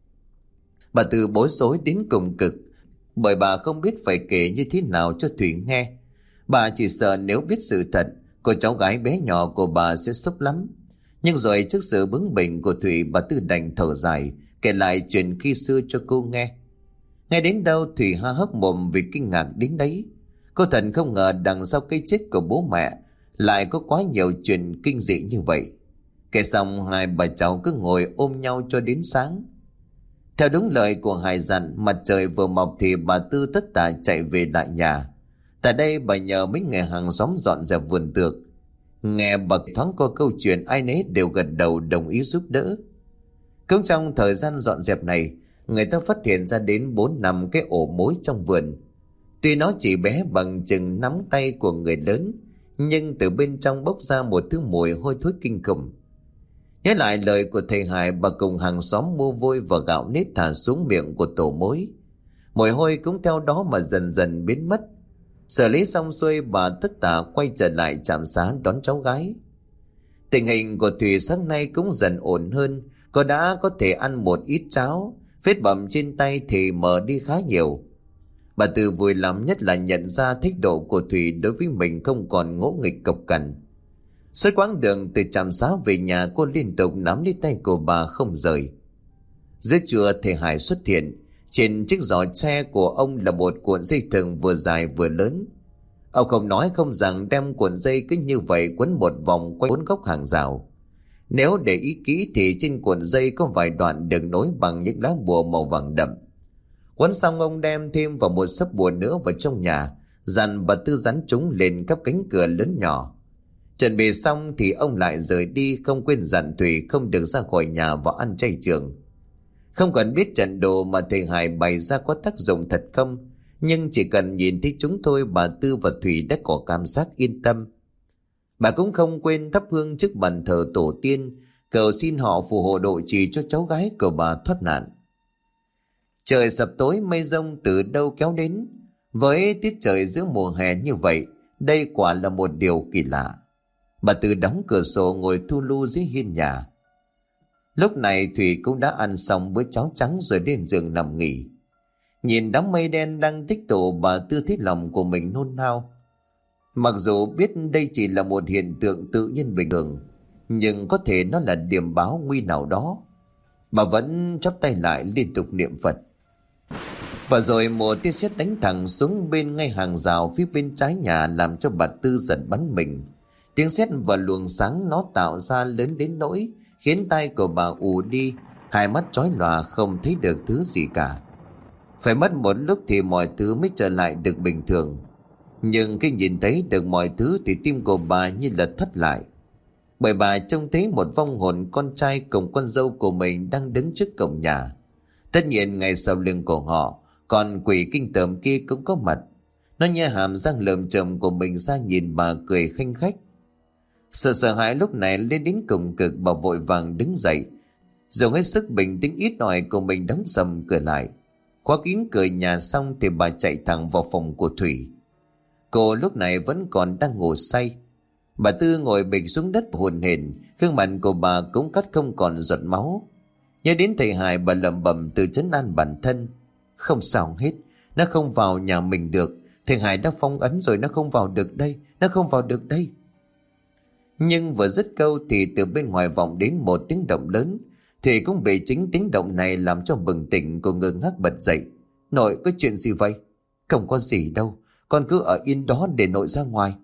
Bà Tư bối rối đến cùng cực, bởi bà không biết phải kể như thế nào cho Thủy nghe. Bà chỉ sợ nếu biết sự thật, cô cháu gái bé nhỏ của bà sẽ sốc lắm. Nhưng rồi trước sự bướng bỉnh của Thủy, bà Tư đành thở dài kể lại chuyện khi xưa cho cô nghe. Nghe đến đâu Thủy há hốc mồm vì kinh ngạc đến đấy. Cô thật không ngờ đằng sau cái chết của bố mẹ lại có quá nhiều chuyện kinh dị như vậy. Kể xong, hai bà cháu cứ ngồi ôm nhau cho đến sáng. Theo đúng lời của Hải dặn, mặt trời vừa mọc thì bà Tư tất tả chạy về lại nhà. Tại đây bà nhờ mấy người hàng xóm dọn dẹp vườn tược. Nghe bà thoáng qua câu chuyện, ai nấy đều gật đầu đồng ý giúp đỡ. Cũng trong thời gian dọn dẹp này, người ta phát hiện ra đến bốn năm cái ổ mối trong vườn. Tuy nó chỉ bé bằng chừng nắm tay của người lớn, nhưng từ bên trong bốc ra một thứ mùi hôi thối kinh khủng. Nhớ lại lời của thầy Hải, bà cùng hàng xóm mua vôi và gạo nếp thả xuống miệng của tổ mối. Mùi hôi cũng theo đó mà dần dần biến mất. Xử lý xong xuôi, bà tất tả quay trở lại trạm xá đón cháu gái. Tình hình của Thùy sáng nay cũng dần ổn hơn. Cô đã có thể ăn một ít cháo, vết bầm trên tay thì mờ đi khá nhiều. Bà Tư vui lắm nhất là nhận ra thái độ của Thùy đối với mình không còn ngỗ nghịch cộc cằn. Suốt quãng đường từ trạm xá về nhà, cô liên tục nắm lấy tay của bà không rời. Giữa trưa thầy Hải xuất hiện, Trên chiếc giỏ tre của ông là một cuộn dây thừng vừa dài vừa lớn. Ông không nói không rằng đem cuộn dây cứ như vậy quấn một vòng quanh bốn góc hàng rào. Nếu để ý kỹ thì trên cuộn dây có vài đoạn được nối bằng những lá bùa màu vàng đậm. Quấn xong ông đem thêm vào một sấp bùa nữa vào trong nhà, dặn bà Tư dán chúng lên các cánh cửa lớn nhỏ. Chuẩn bị xong thì ông lại rời đi, không quên dặn Thủy không được ra khỏi nhà và ăn chay trường. Không cần biết trận đồ mà thầy Hải bày ra có tác dụng thật không, nhưng chỉ cần nhìn thấy chúng thôi bà Tư và Thủy đã có cảm giác yên tâm. Bà cũng không quên thắp hương trước bàn thờ tổ tiên, cầu xin họ phù hộ độ trì cho cháu gái của bà thoát nạn. Trời sập tối, mây rông từ đâu kéo đến. Với tiết trời giữa mùa hè như vậy, đây quả là một điều kỳ lạ. Bà Tư đóng cửa sổ ngồi thu lu dưới hiên nhà. Lúc này Thủy cũng đã ăn xong bữa cháo trắng rồi lên giường nằm nghỉ. Nhìn đám mây đen đang tích tụ, bà Tư thấy lòng của mình nôn nao. Mặc dù biết đây chỉ là một hiện tượng tự nhiên bình thường, nhưng có thể nó là điểm báo nguy nào đó. Bà vẫn chắp tay lại liên tục niệm Phật. Và rồi một tia sét đánh thẳng xuống bên ngay hàng rào phía bên trái nhà, làm cho bà Tư giật bắn mình. Tiếng sét và luồng sáng nó tạo ra lớn đến nỗi khiến tai của bà ù đi, hai mắt chói lòa không thấy được thứ gì cả. Phải mất một lúc thì mọi thứ mới trở lại được bình thường. Nhưng khi nhìn thấy được mọi thứ thì tim của bà như là thất lại. Bởi bà trông thấy một vong hồn con trai cùng con dâu của mình đang đứng trước cổng nhà. Tất nhiên ngay sau lưng của họ, còn quỷ kinh tởm kia cũng có mặt. Nó nhe hàm răng lởm chởm của mình ra nhìn bà cười khanh khách. Sợ sợ hãi lúc này lên đến cùng cực, bà vội vàng đứng dậy, dùng hết sức bình tĩnh ít ỏi của mình đóng sầm cửa lại. Khóa kín cửa nhà xong thì bà chạy thẳng vào phòng của Thủy. Cô lúc này vẫn còn đang ngủ say. Bà Tư ngồi bịch xuống đất hồn hển, gương mặt của bà cũng cắt không còn giọt máu. Nhớ đến thầy Hải, bà lẩm bẩm tự trấn an bản thân. Không sao hết, nó không vào nhà mình được. Thầy Hải đã phong ấn rồi, nó không vào được đây, nó không vào được đây. Nhưng vừa dứt câu thì từ bên ngoài vọng đến một tiếng động lớn. Thì cũng bị chính tiếng động này làm cho bừng tỉnh, cô ngơ ngác bật dậy. Nội, có chuyện gì vậy? Không có gì đâu, con cứ ở yên đó để nội ra ngoài.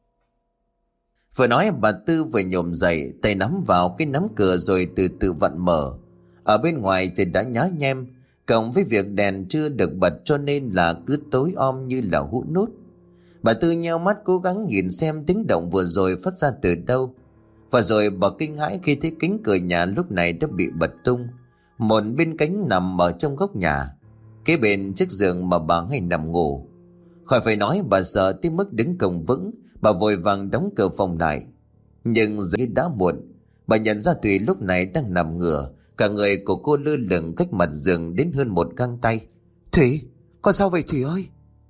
Vừa nói bà Tư vừa nhổm dậy, tay nắm vào cái nắm cửa rồi từ từ vặn mở. Ở bên ngoài trời đã nhá nhem, cộng với việc đèn chưa được bật cho nên là cứ tối om như là hũ nút. Bà Tư nheo mắt cố gắng nhìn xem tiếng động vừa rồi phát ra từ đâu. Và rồi bà kinh hãi khi thấy cánh cửa nhà lúc này đã bị bật tung. Một bên cánh nằm ở trong góc nhà, kế bên chiếc giường mà bà hay nằm ngủ. Khỏi phải nói, bà sợ tới mức đứng cổng vững. Bà vội vàng đóng cửa phòng lại. Nhưng giờ đã muộn. Bà nhận ra Thủy lúc này đang nằm ngửa, cả người của cô lơ lửng cách mặt giường đến hơn một găng tay. Thủy, con sao vậy Thủy ơi?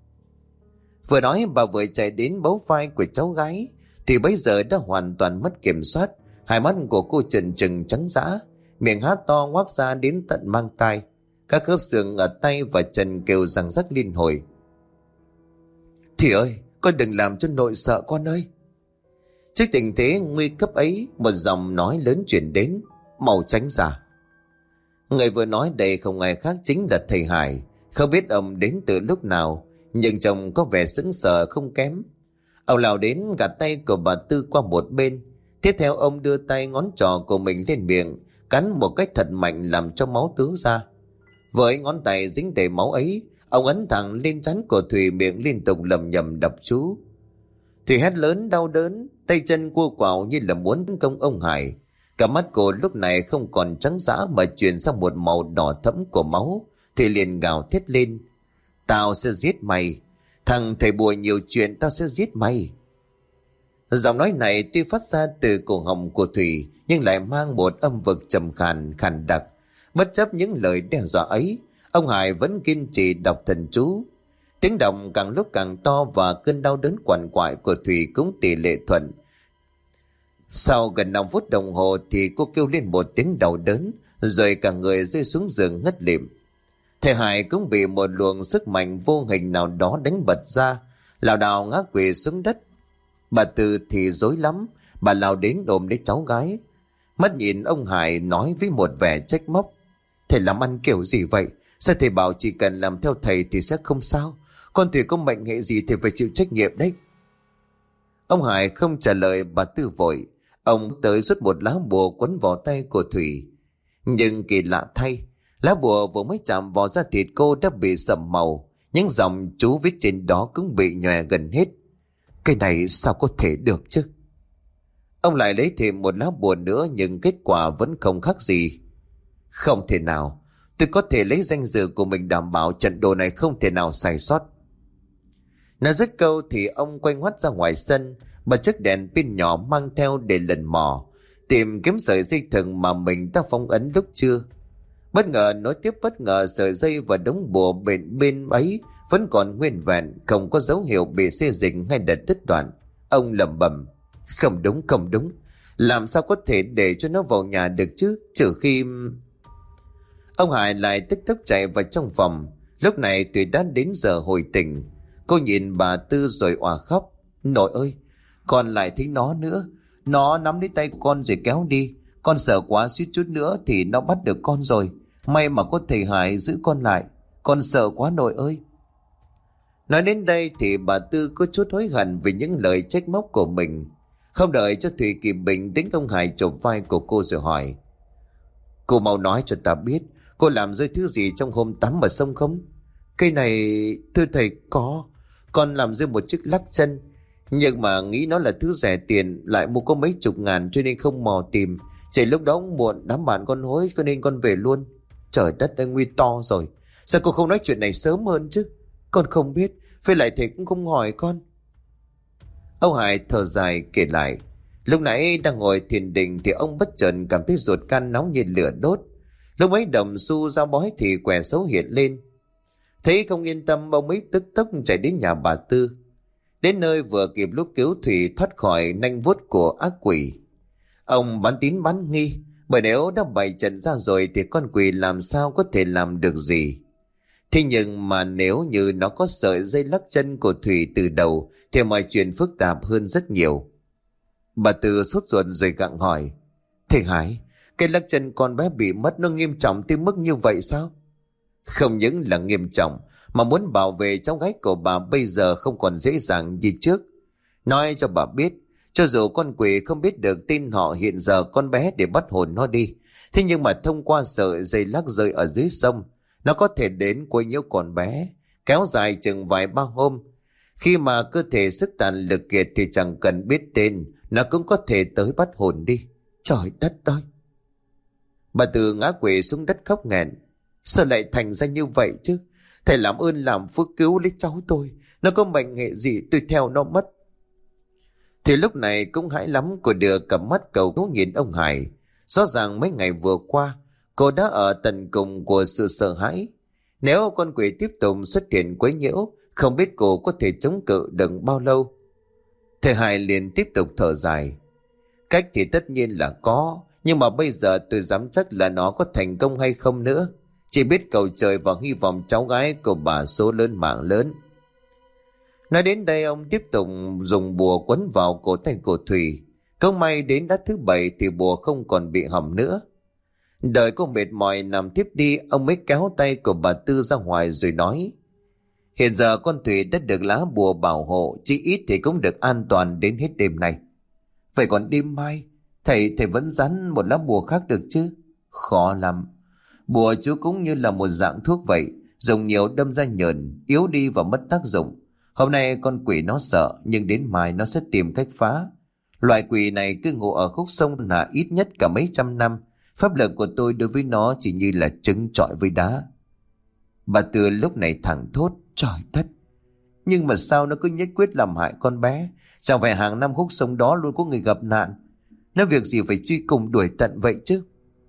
Vừa nói bà vừa chạy đến bấu vai của cháu gái. Thì bây giờ đã hoàn toàn mất kiểm soát. Hai mắt của cô trừng trừng trắng dã, miệng há to ngoác ra đến tận mang tai. Các khớp xương ở tay và chân kêu răng rắc liên hồi. Thủy ơi, con đừng làm cho nội sợ con ơi. Trước tình thế nguy cấp ấy, một giọng nói lớn chuyển đến. Mau tránh ra. Người vừa nói đây không ai khác chính là thầy Hải. Không biết ông đến từ lúc nào, nhưng chồng có vẻ sững sờ không kém. Ông lao đến gạt tay của bà Tư qua một bên. Tiếp theo ông đưa tay ngón trỏ của mình lên miệng, cắn một cách thật mạnh làm cho máu tứ ra. Với ngón tay dính đầy máu ấy, ông ấn thẳng lên trán của Thủy, miệng liên tục lầm nhầm đọc chú. Thủy hét lớn đau đớn, tay chân cua quào như là muốn tấn công ông Hải. Cả mắt cô lúc này không còn trắng dã mà chuyển sang một màu đỏ thẫm của máu. Thủy liền gào thét lên. Tao sẽ giết mày. Thằng thầy bùa nhiều chuyện, tao sẽ giết mày. Giọng nói này tuy phát ra từ cổ họng của Thủy, nhưng lại mang một âm vực trầm khàn khàn đặc. Bất chấp những lời đe dọa ấy, ông Hải vẫn kiên trì đọc thần chú. Tiếng động càng lúc càng to và cơn đau đớn quằn quại của Thủy cũng tỷ lệ thuận. Sau gần năm phút đồng hồ thì cô kêu lên một tiếng đau đớn, rồi cả người rơi xuống giường ngất lịm. Thầy Hải cũng bị một luồng sức mạnh vô hình nào đó đánh bật ra, lảo đảo ngã quỵ xuống đất. Bà Tư thì rối lắm, bà lao đến ôm lấy cháu gái. Mắt nhìn ông Hải nói với một vẻ trách móc. Thầy làm ăn kiểu gì vậy? Sao thầy bảo chỉ cần làm theo thầy thì sẽ không sao? Con Thủy có mệnh hệ gì thì phải chịu trách nhiệm đấy. Ông Hải không trả lời bà Tư vội. Ông tới rút một lá bùa quấn vào tay của Thủy. Nhưng kỳ lạ thay, lá bùa vừa mới chạm vào da thịt cô đã bị sậm màu. Những dòng chú viết trên đó cũng bị nhòe gần hết. Cái này sao có thể được chứ? Ông lại lấy thêm một lá bùa nữa, nhưng kết quả vẫn không khác gì. Không thể nào. Tôi có thể lấy danh dự của mình đảm bảo trận đồ này không thể nào sai sót. Nói dứt câu thì ông quay ngoắt ra ngoài sân, bật chiếc đèn pin nhỏ mang theo để lần mò tìm kiếm sợi dây thừng mà mình đã phong ấn lúc trưa. Bất ngờ nối tiếp bất ngờ, sợi dây và đống bùa bên bên ấy vẫn còn nguyên vẹn, không có dấu hiệu bị xê dịch hay đứt đứt đoạn. Ông lẩm bẩm, không đúng không đúng, làm sao có thể để cho nó vào nhà được chứ, trừ khi... Ông Hải lại tức tốc chạy vào trong phòng. Lúc này Thủy đã đến giờ hồi tỉnh. Cô nhìn bà Tư rồi òa khóc. Nội ơi, con lại thấy nó nữa. Nó nắm lấy tay con rồi kéo đi. Con sợ quá, suýt chút nữa thì nó bắt được con rồi. May mà có thầy Hải giữ con lại. Con sợ quá nội ơi. Nói đến đây thì bà Tư có chút hối hận vì những lời trách móc của mình. Không đợi cho Thủy kịp bình tĩnh, ông Hải chộp vai của cô rồi hỏi. Cô mau nói cho ta biết, cô làm rơi thứ gì trong hôm tắm ở sông không? Cây này, thưa thầy, có. Con làm rơi một chiếc lắc chân. Nhưng mà nghĩ nó là thứ rẻ tiền, lại mua có mấy chục ngàn cho nên không mò tìm. Chỉ lúc đó muộn, đám bạn con hối cho nên con về luôn. Trời đất ơi, nguy to rồi. Sao cô không nói chuyện này sớm hơn chứ? Con không biết, với lại thầy cũng không hỏi con. Ông Hải thở dài kể lại. Lúc nãy đang ngồi thiền định thì ông bất chợt cảm thấy ruột gan nóng như lửa đốt. Lúc ấy đồng xu dao bói thì quẻ xấu hiện lên. Thấy không yên tâm, ông ấy tức tốc chạy đến nhà bà Tư. Đến nơi vừa kịp lúc cứu Thủy thoát khỏi nanh vuốt của ác quỷ. Ông bán tín bán nghi, bởi nếu đã bày trận ra rồi thì con quỷ làm sao có thể làm được gì. Thế nhưng mà nếu như nó có sợi dây lắc chân của Thủy từ đầu thì mọi chuyện phức tạp hơn rất nhiều. Bà Tư sốt ruột rồi gặng hỏi. Thầy Hải, cái lắc chân con bé bị mất nó nghiêm trọng tới mức như vậy sao? Không những là nghiêm trọng, mà muốn bảo vệ cháu gái của bà bây giờ không còn dễ dàng như trước. Nói cho bà biết, cho dù con quỷ không biết được tin họ hiện giờ con bé để bắt hồn nó đi, thế nhưng mà thông qua sợi dây lắc rơi ở dưới sông, nó có thể đến quấy nhiễu con bé, kéo dài chừng vài ba hôm. Khi mà cơ thể sức tàn lực kiệt thì chẳng cần biết tên, nó cũng có thể tới bắt hồn đi. Trời đất ơi! Bà Tư ngã quỵ xuống đất khóc nghẹn. Sao lại thành ra như vậy chứ? Thầy làm ơn làm phước cứu lấy cháu tôi. Nó có mệnh hệ gì tôi theo nó mất. Thì lúc này cũng hãi lắm, cô đưa cặp mắt cầu cứu nhìn ông Hải. Rõ ràng mấy ngày vừa qua cô đã ở tận cùng của sự sợ hãi. Nếu con quỷ tiếp tục xuất hiện quấy nhiễu, không biết cô có thể chống cự được bao lâu. Thầy Hải liền tiếp tục thở dài. Cách thì tất nhiên là có, nhưng mà bây giờ tôi dám chắc là nó có thành công hay không nữa. Chỉ biết cầu trời và hy vọng cháu gái của bà số lớn mạng lớn. Nói đến đây ông tiếp tục dùng bùa quấn vào cổ tay của Thủy. Không may đến đắt thứ bảy thì bùa không còn bị hỏng nữa. Đợi cô mệt mỏi nằm tiếp đi, ông mới kéo tay của bà Tư ra ngoài rồi nói. Hiện giờ con Thủy đã được lá bùa bảo hộ, chỉ ít thì cũng được an toàn đến hết đêm nay. Vậy còn đêm mai, thầy thầy vẫn dán một lá bùa khác được chứ? Khó lắm. Bùa chú cũng như là một dạng thuốc vậy, dùng nhiều đâm ra nhờn, yếu đi và mất tác dụng. Hôm nay con quỷ nó sợ, nhưng đến mai nó sẽ tìm cách phá. Loại quỷ này cứ ngủ ở khúc sông là ít nhất cả mấy trăm năm. Pháp lực của tôi đối với nó chỉ như là trứng trọi với đá. Bà Tư lúc này thẳng thốt. Trời đất! Nhưng mà sao nó cứ nhất quyết làm hại con bé? Sao phải hàng năm khúc sông đó luôn có người gặp nạn? Nó việc gì phải truy cùng đuổi tận vậy chứ?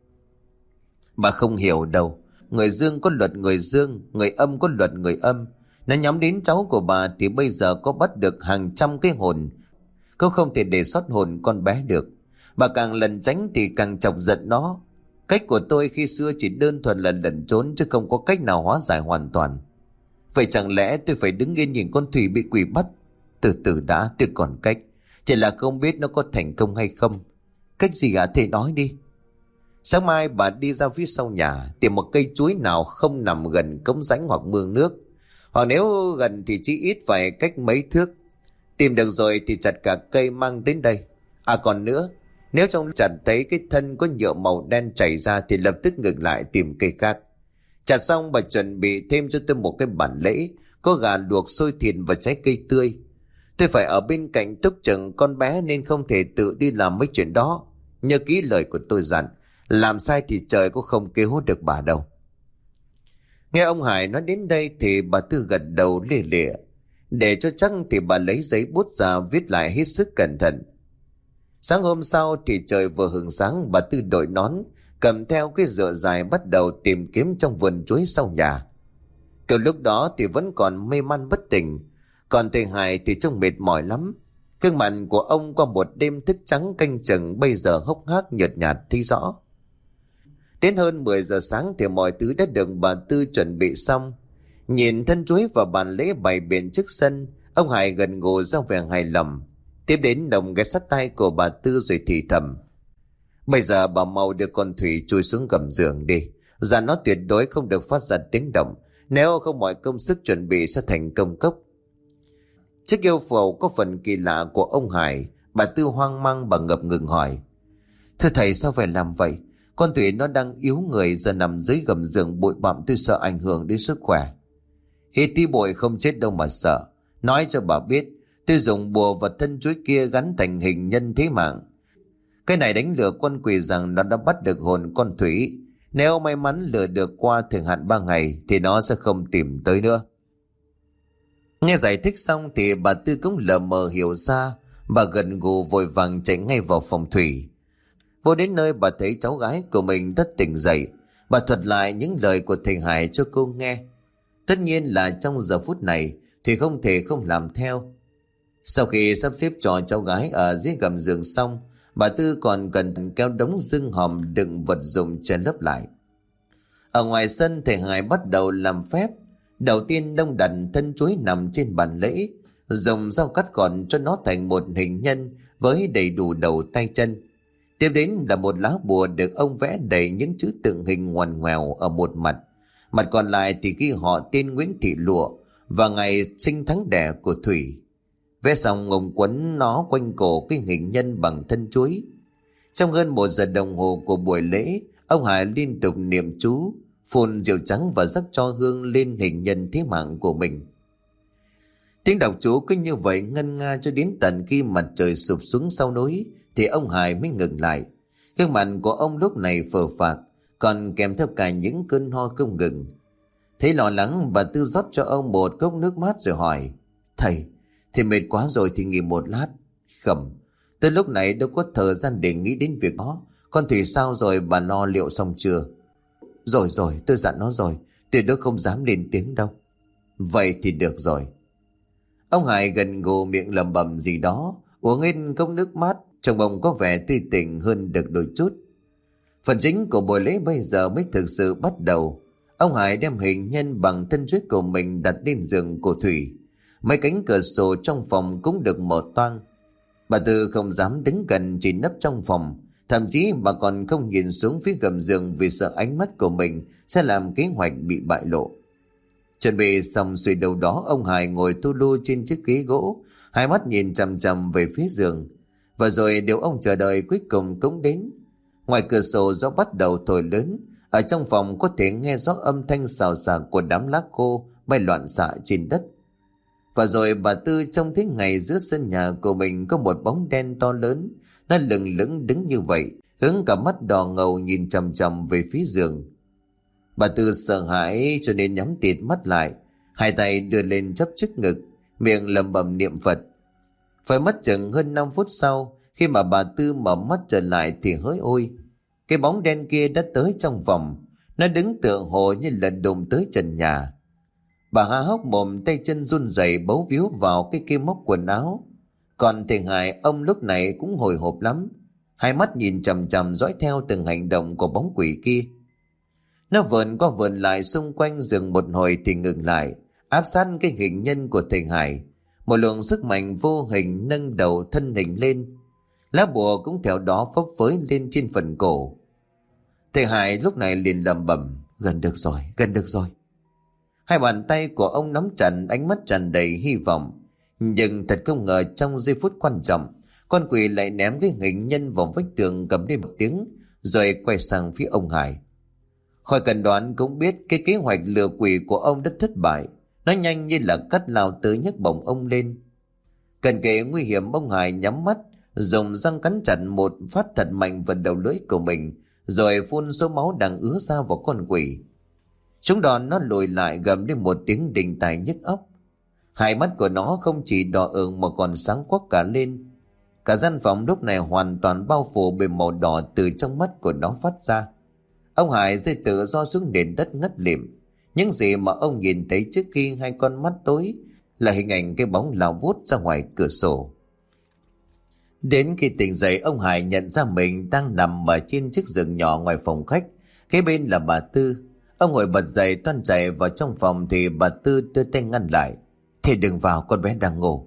Bà không hiểu đâu. Người dương có luật người dương, người âm có luật người âm. Nó nhắm đến cháu của bà thì bây giờ có bắt được hàng trăm cái hồn. Cô không thể để sót hồn con bé được. Bà càng lẩn tránh thì càng chọc giận nó. Cách của tôi khi xưa chỉ đơn thuần là lẩn trốn, chứ không có cách nào hóa giải hoàn toàn. Vậy chẳng lẽ tôi phải đứng yên nhìn con Thủy bị quỷ bắt? Từ từ đã, tôi còn cách. Chỉ là không biết nó có thành công hay không. Cách gì hả thầy nói đi. Sáng mai bà đi ra phía sau nhà, tìm một cây chuối nào không nằm gần cống rãnh hoặc mương nước, hoặc nếu gần thì chỉ ít phải cách mấy thước. Tìm được rồi thì chặt cả cây mang đến đây. À còn nữa, nếu trong chặt thấy cái thân có nhựa màu đen chảy ra thì lập tức ngừng lại tìm cây khác. Chặt xong bà chuẩn bị thêm cho tôi một cái bàn lễ, có gà luộc, xôi thịt và trái cây tươi. Tôi phải ở bên cạnh túc chừng con bé nên không thể tự đi làm mấy chuyện đó. Nhớ kỹ lời của tôi dặn, làm sai thì trời cũng không cứu được bà đâu. Nghe ông Hải nói đến đây thì bà Tư gật đầu lìa lịa. Để cho chắc thì bà lấy giấy bút ra viết lại hết sức cẩn thận. Sáng hôm sau thì trời vừa hửng sáng, bà Tư đội nón, cầm theo cái rựa dài bắt đầu tìm kiếm trong vườn chuối sau nhà. Kiểu lúc đó thì vẫn còn mê man bất tỉnh, còn thầy Hải thì trông mệt mỏi lắm. Gương mặt của ông qua một đêm thức trắng canh chừng bây giờ hốc hác nhợt nhạt thấy rõ. Đến hơn mười giờ sáng thì mọi thứ đã được bà Tư chuẩn bị xong. Nhìn thân chuối và bàn lễ bày biện trước sân, ông Hải gần gù ra vẻ hài lòng. Tiếp đến đồng ghé sát tay của bà Tư rồi thì thầm: Bây giờ bà mau đưa con Thủy chui xuống gầm giường đi, dặn nó tuyệt đối không được phát ra tiếng động, nếu không mọi công sức chuẩn bị sẽ thành công cốc. Trước yêu cầu có phần kỳ lạ của ông Hải, bà Tư hoang mang bà ngập ngừng hỏi: Thưa thầy, sao phải làm vậy? Con Thủy nó đang yếu người, giờ nằm dưới gầm giường bụi bặm, tôi sợ ảnh hưởng đến sức khỏe. Hễ tí bội không chết đâu mà sợ. Nói cho bà biết, tôi dùng bùa và thân chuối kia gắn thành hình nhân thế mạng. Cái này đánh lừa con quỷ rằng nó đã bắt được hồn con Thủy. Nếu may mắn lừa được qua thời hạn ba ngày thì nó sẽ không tìm tới nữa. Nghe giải thích xong thì bà Tư cũng lờ mờ hiểu ra. Bà gần gù vội vàng chạy ngay vào phòng Thủy. Vô đến nơi bà thấy cháu gái của mình đã tỉnh dậy. Bà thuật lại những lời của thầy Hải cho cô nghe. Tất nhiên là trong giờ phút này thì không thể không làm theo. Sau khi sắp xếp cho cháu gái ở dưới gầm giường xong, bà Tư còn cần kéo đống rưng hòm đựng vật dụng che lấp lại. Ở ngoài sân, thầy Hải bắt đầu làm phép. Đầu tiên đông đặt thân chuối nằm trên bàn lễ, dùng dao cắt gọn cho nó thành một hình nhân với đầy đủ đầu tay chân. Tiếp đến là một lá bùa được ông vẽ đầy những chữ tượng hình ngoằn ngoèo ở một mặt. Mặt còn lại thì ghi họ tên Nguyễn Thị Lụa và ngày sinh tháng đẻ của Thủy. Vẽ xong ông quấn nó quanh cổ cái hình nhân bằng thân chuối. Trong hơn một giờ đồng hồ của buổi lễ, ông Hải liên tục niệm chú, phun rượu trắng và rắc cho hương lên hình nhân thế mạng của mình. Tiếng đọc chú cứ như vậy ngân nga cho đến tận khi mặt trời sụp xuống sau núi thì ông Hải mới ngừng lại. Gương mặt của ông lúc này phờ phạc, còn kèm theo cả những cơn ho không ngừng. Thấy lo lắng, bà Tư rót cho ông một cốc nước mát rồi hỏi: Thầy, thầy mệt quá rồi thì nghỉ một lát. Khẩm, tới lúc này đâu có thời gian để nghĩ đến việc đó. Con Thủy sao rồi, bà lo liệu xong chưa? Rồi rồi, tôi dặn nó rồi, tuyệt đối không dám lên tiếng đâu. Vậy thì được rồi. Ông Hải gần gù miệng lẩm bẩm gì đó, uống hết cốc nước mát, trông ông có vẻ tươi tỉnh hơn được đôi chút. Phần chính của buổi lễ bây giờ mới thực sự bắt đầu. Ông Hải đem hình nhân bằng thân chuối của mình đặt lên giường của Thủy. Mấy cánh cửa sổ trong phòng cũng được mở toang. Bà Tư không dám đứng gần, chỉ nấp trong phòng. Thậm chí bà còn không nhìn xuống phía gầm giường vì sợ ánh mắt của mình sẽ làm kế hoạch bị bại lộ. Chuẩn bị xong xuôi đâu đó, ông Hải ngồi tu lu trên chiếc ghế gỗ, hai mắt nhìn chằm chằm về phía giường. Và rồi điều ông chờ đợi cuối cùng cũng đến. Ngoài cửa sổ gió bắt đầu thổi lớn. Ở trong phòng có thể nghe rõ âm thanh xào xạc của đám lá khô bay loạn xạ trên đất. Và rồi bà Tư trông thấy ngay giữa sân nhà của mình có một bóng đen to lớn. Nó lừng lững đứng như vậy, hướng cả mắt đỏ ngầu nhìn chằm chằm về phía giường. Bà Tư sợ hãi cho nên nhắm tịt mắt lại, hai tay đưa lên chắp trước ngực, miệng lẩm bẩm niệm Phật. Phải mất chừng hơn năm phút sau, khi mà bà Tư mở mắt trở lại thì hỡi ôi, cái bóng đen kia đã tới trong phòng. Nó đứng tựa hồ như là đụng tới trần nhà. Bà há hốc mồm, tay chân run rẩy bấu víu vào cái kia móc quần áo. Còn thầy Hải, ông lúc này cũng hồi hộp lắm, hai mắt nhìn chằm chằm dõi theo từng hành động của bóng quỷ kia. Nó vờn qua vờn lại xung quanh giường một hồi thì ngừng lại, áp sát cái hình nhân của thầy Hải. Một luồng sức mạnh vô hình nâng đầu thân hình lên, lá bùa cũng theo đó phấp phới lên trên phần cổ. Thầy Hải lúc này liền lẩm bẩm, gần được rồi, gần được rồi. Hai bàn tay của ông nắm chặt, ánh mắt tràn đầy hy vọng. Nhưng thật không ngờ trong giây phút quan trọng, con quỷ lại ném cái hình nhân vào vách tường cầm lên một tiếng, rồi quay sang phía ông Hải. Khỏi cần đoán cũng biết cái kế hoạch lừa quỷ của ông đã thất bại. Nó nhanh như là cắt lao tới nhấc bổng ông lên. Cần kể nguy hiểm, ông Hải nhắm mắt, dùng răng cắn chặt một phát thật mạnh vào đầu lưỡi của mình, rồi phun số máu đang ứa ra vào con quỷ. Chúng đòn nó lùi lại gầm lên một tiếng đình tài nhức óc. Hai mắt của nó không chỉ đỏ ửng mà còn sáng quắc cả lên. Cả gian phòng lúc này hoàn toàn bao phủ bởi màu đỏ từ trong mắt của nó phát ra. Ông Hải rơi tự do xuống nền đất ngất lịm. Những gì mà ông nhìn thấy trước khi hai con mắt tối là hình ảnh cái bóng lao vút ra ngoài cửa sổ. Đến khi tỉnh dậy, ông Hải nhận ra mình đang nằm ở trên chiếc giường nhỏ ngoài phòng khách. Kế bên là bà Tư. Ông ngồi bật dậy toan chạy vào trong phòng thì bà Tư đưa tay ngăn lại. Thì đừng vào, con bé đang ngủ.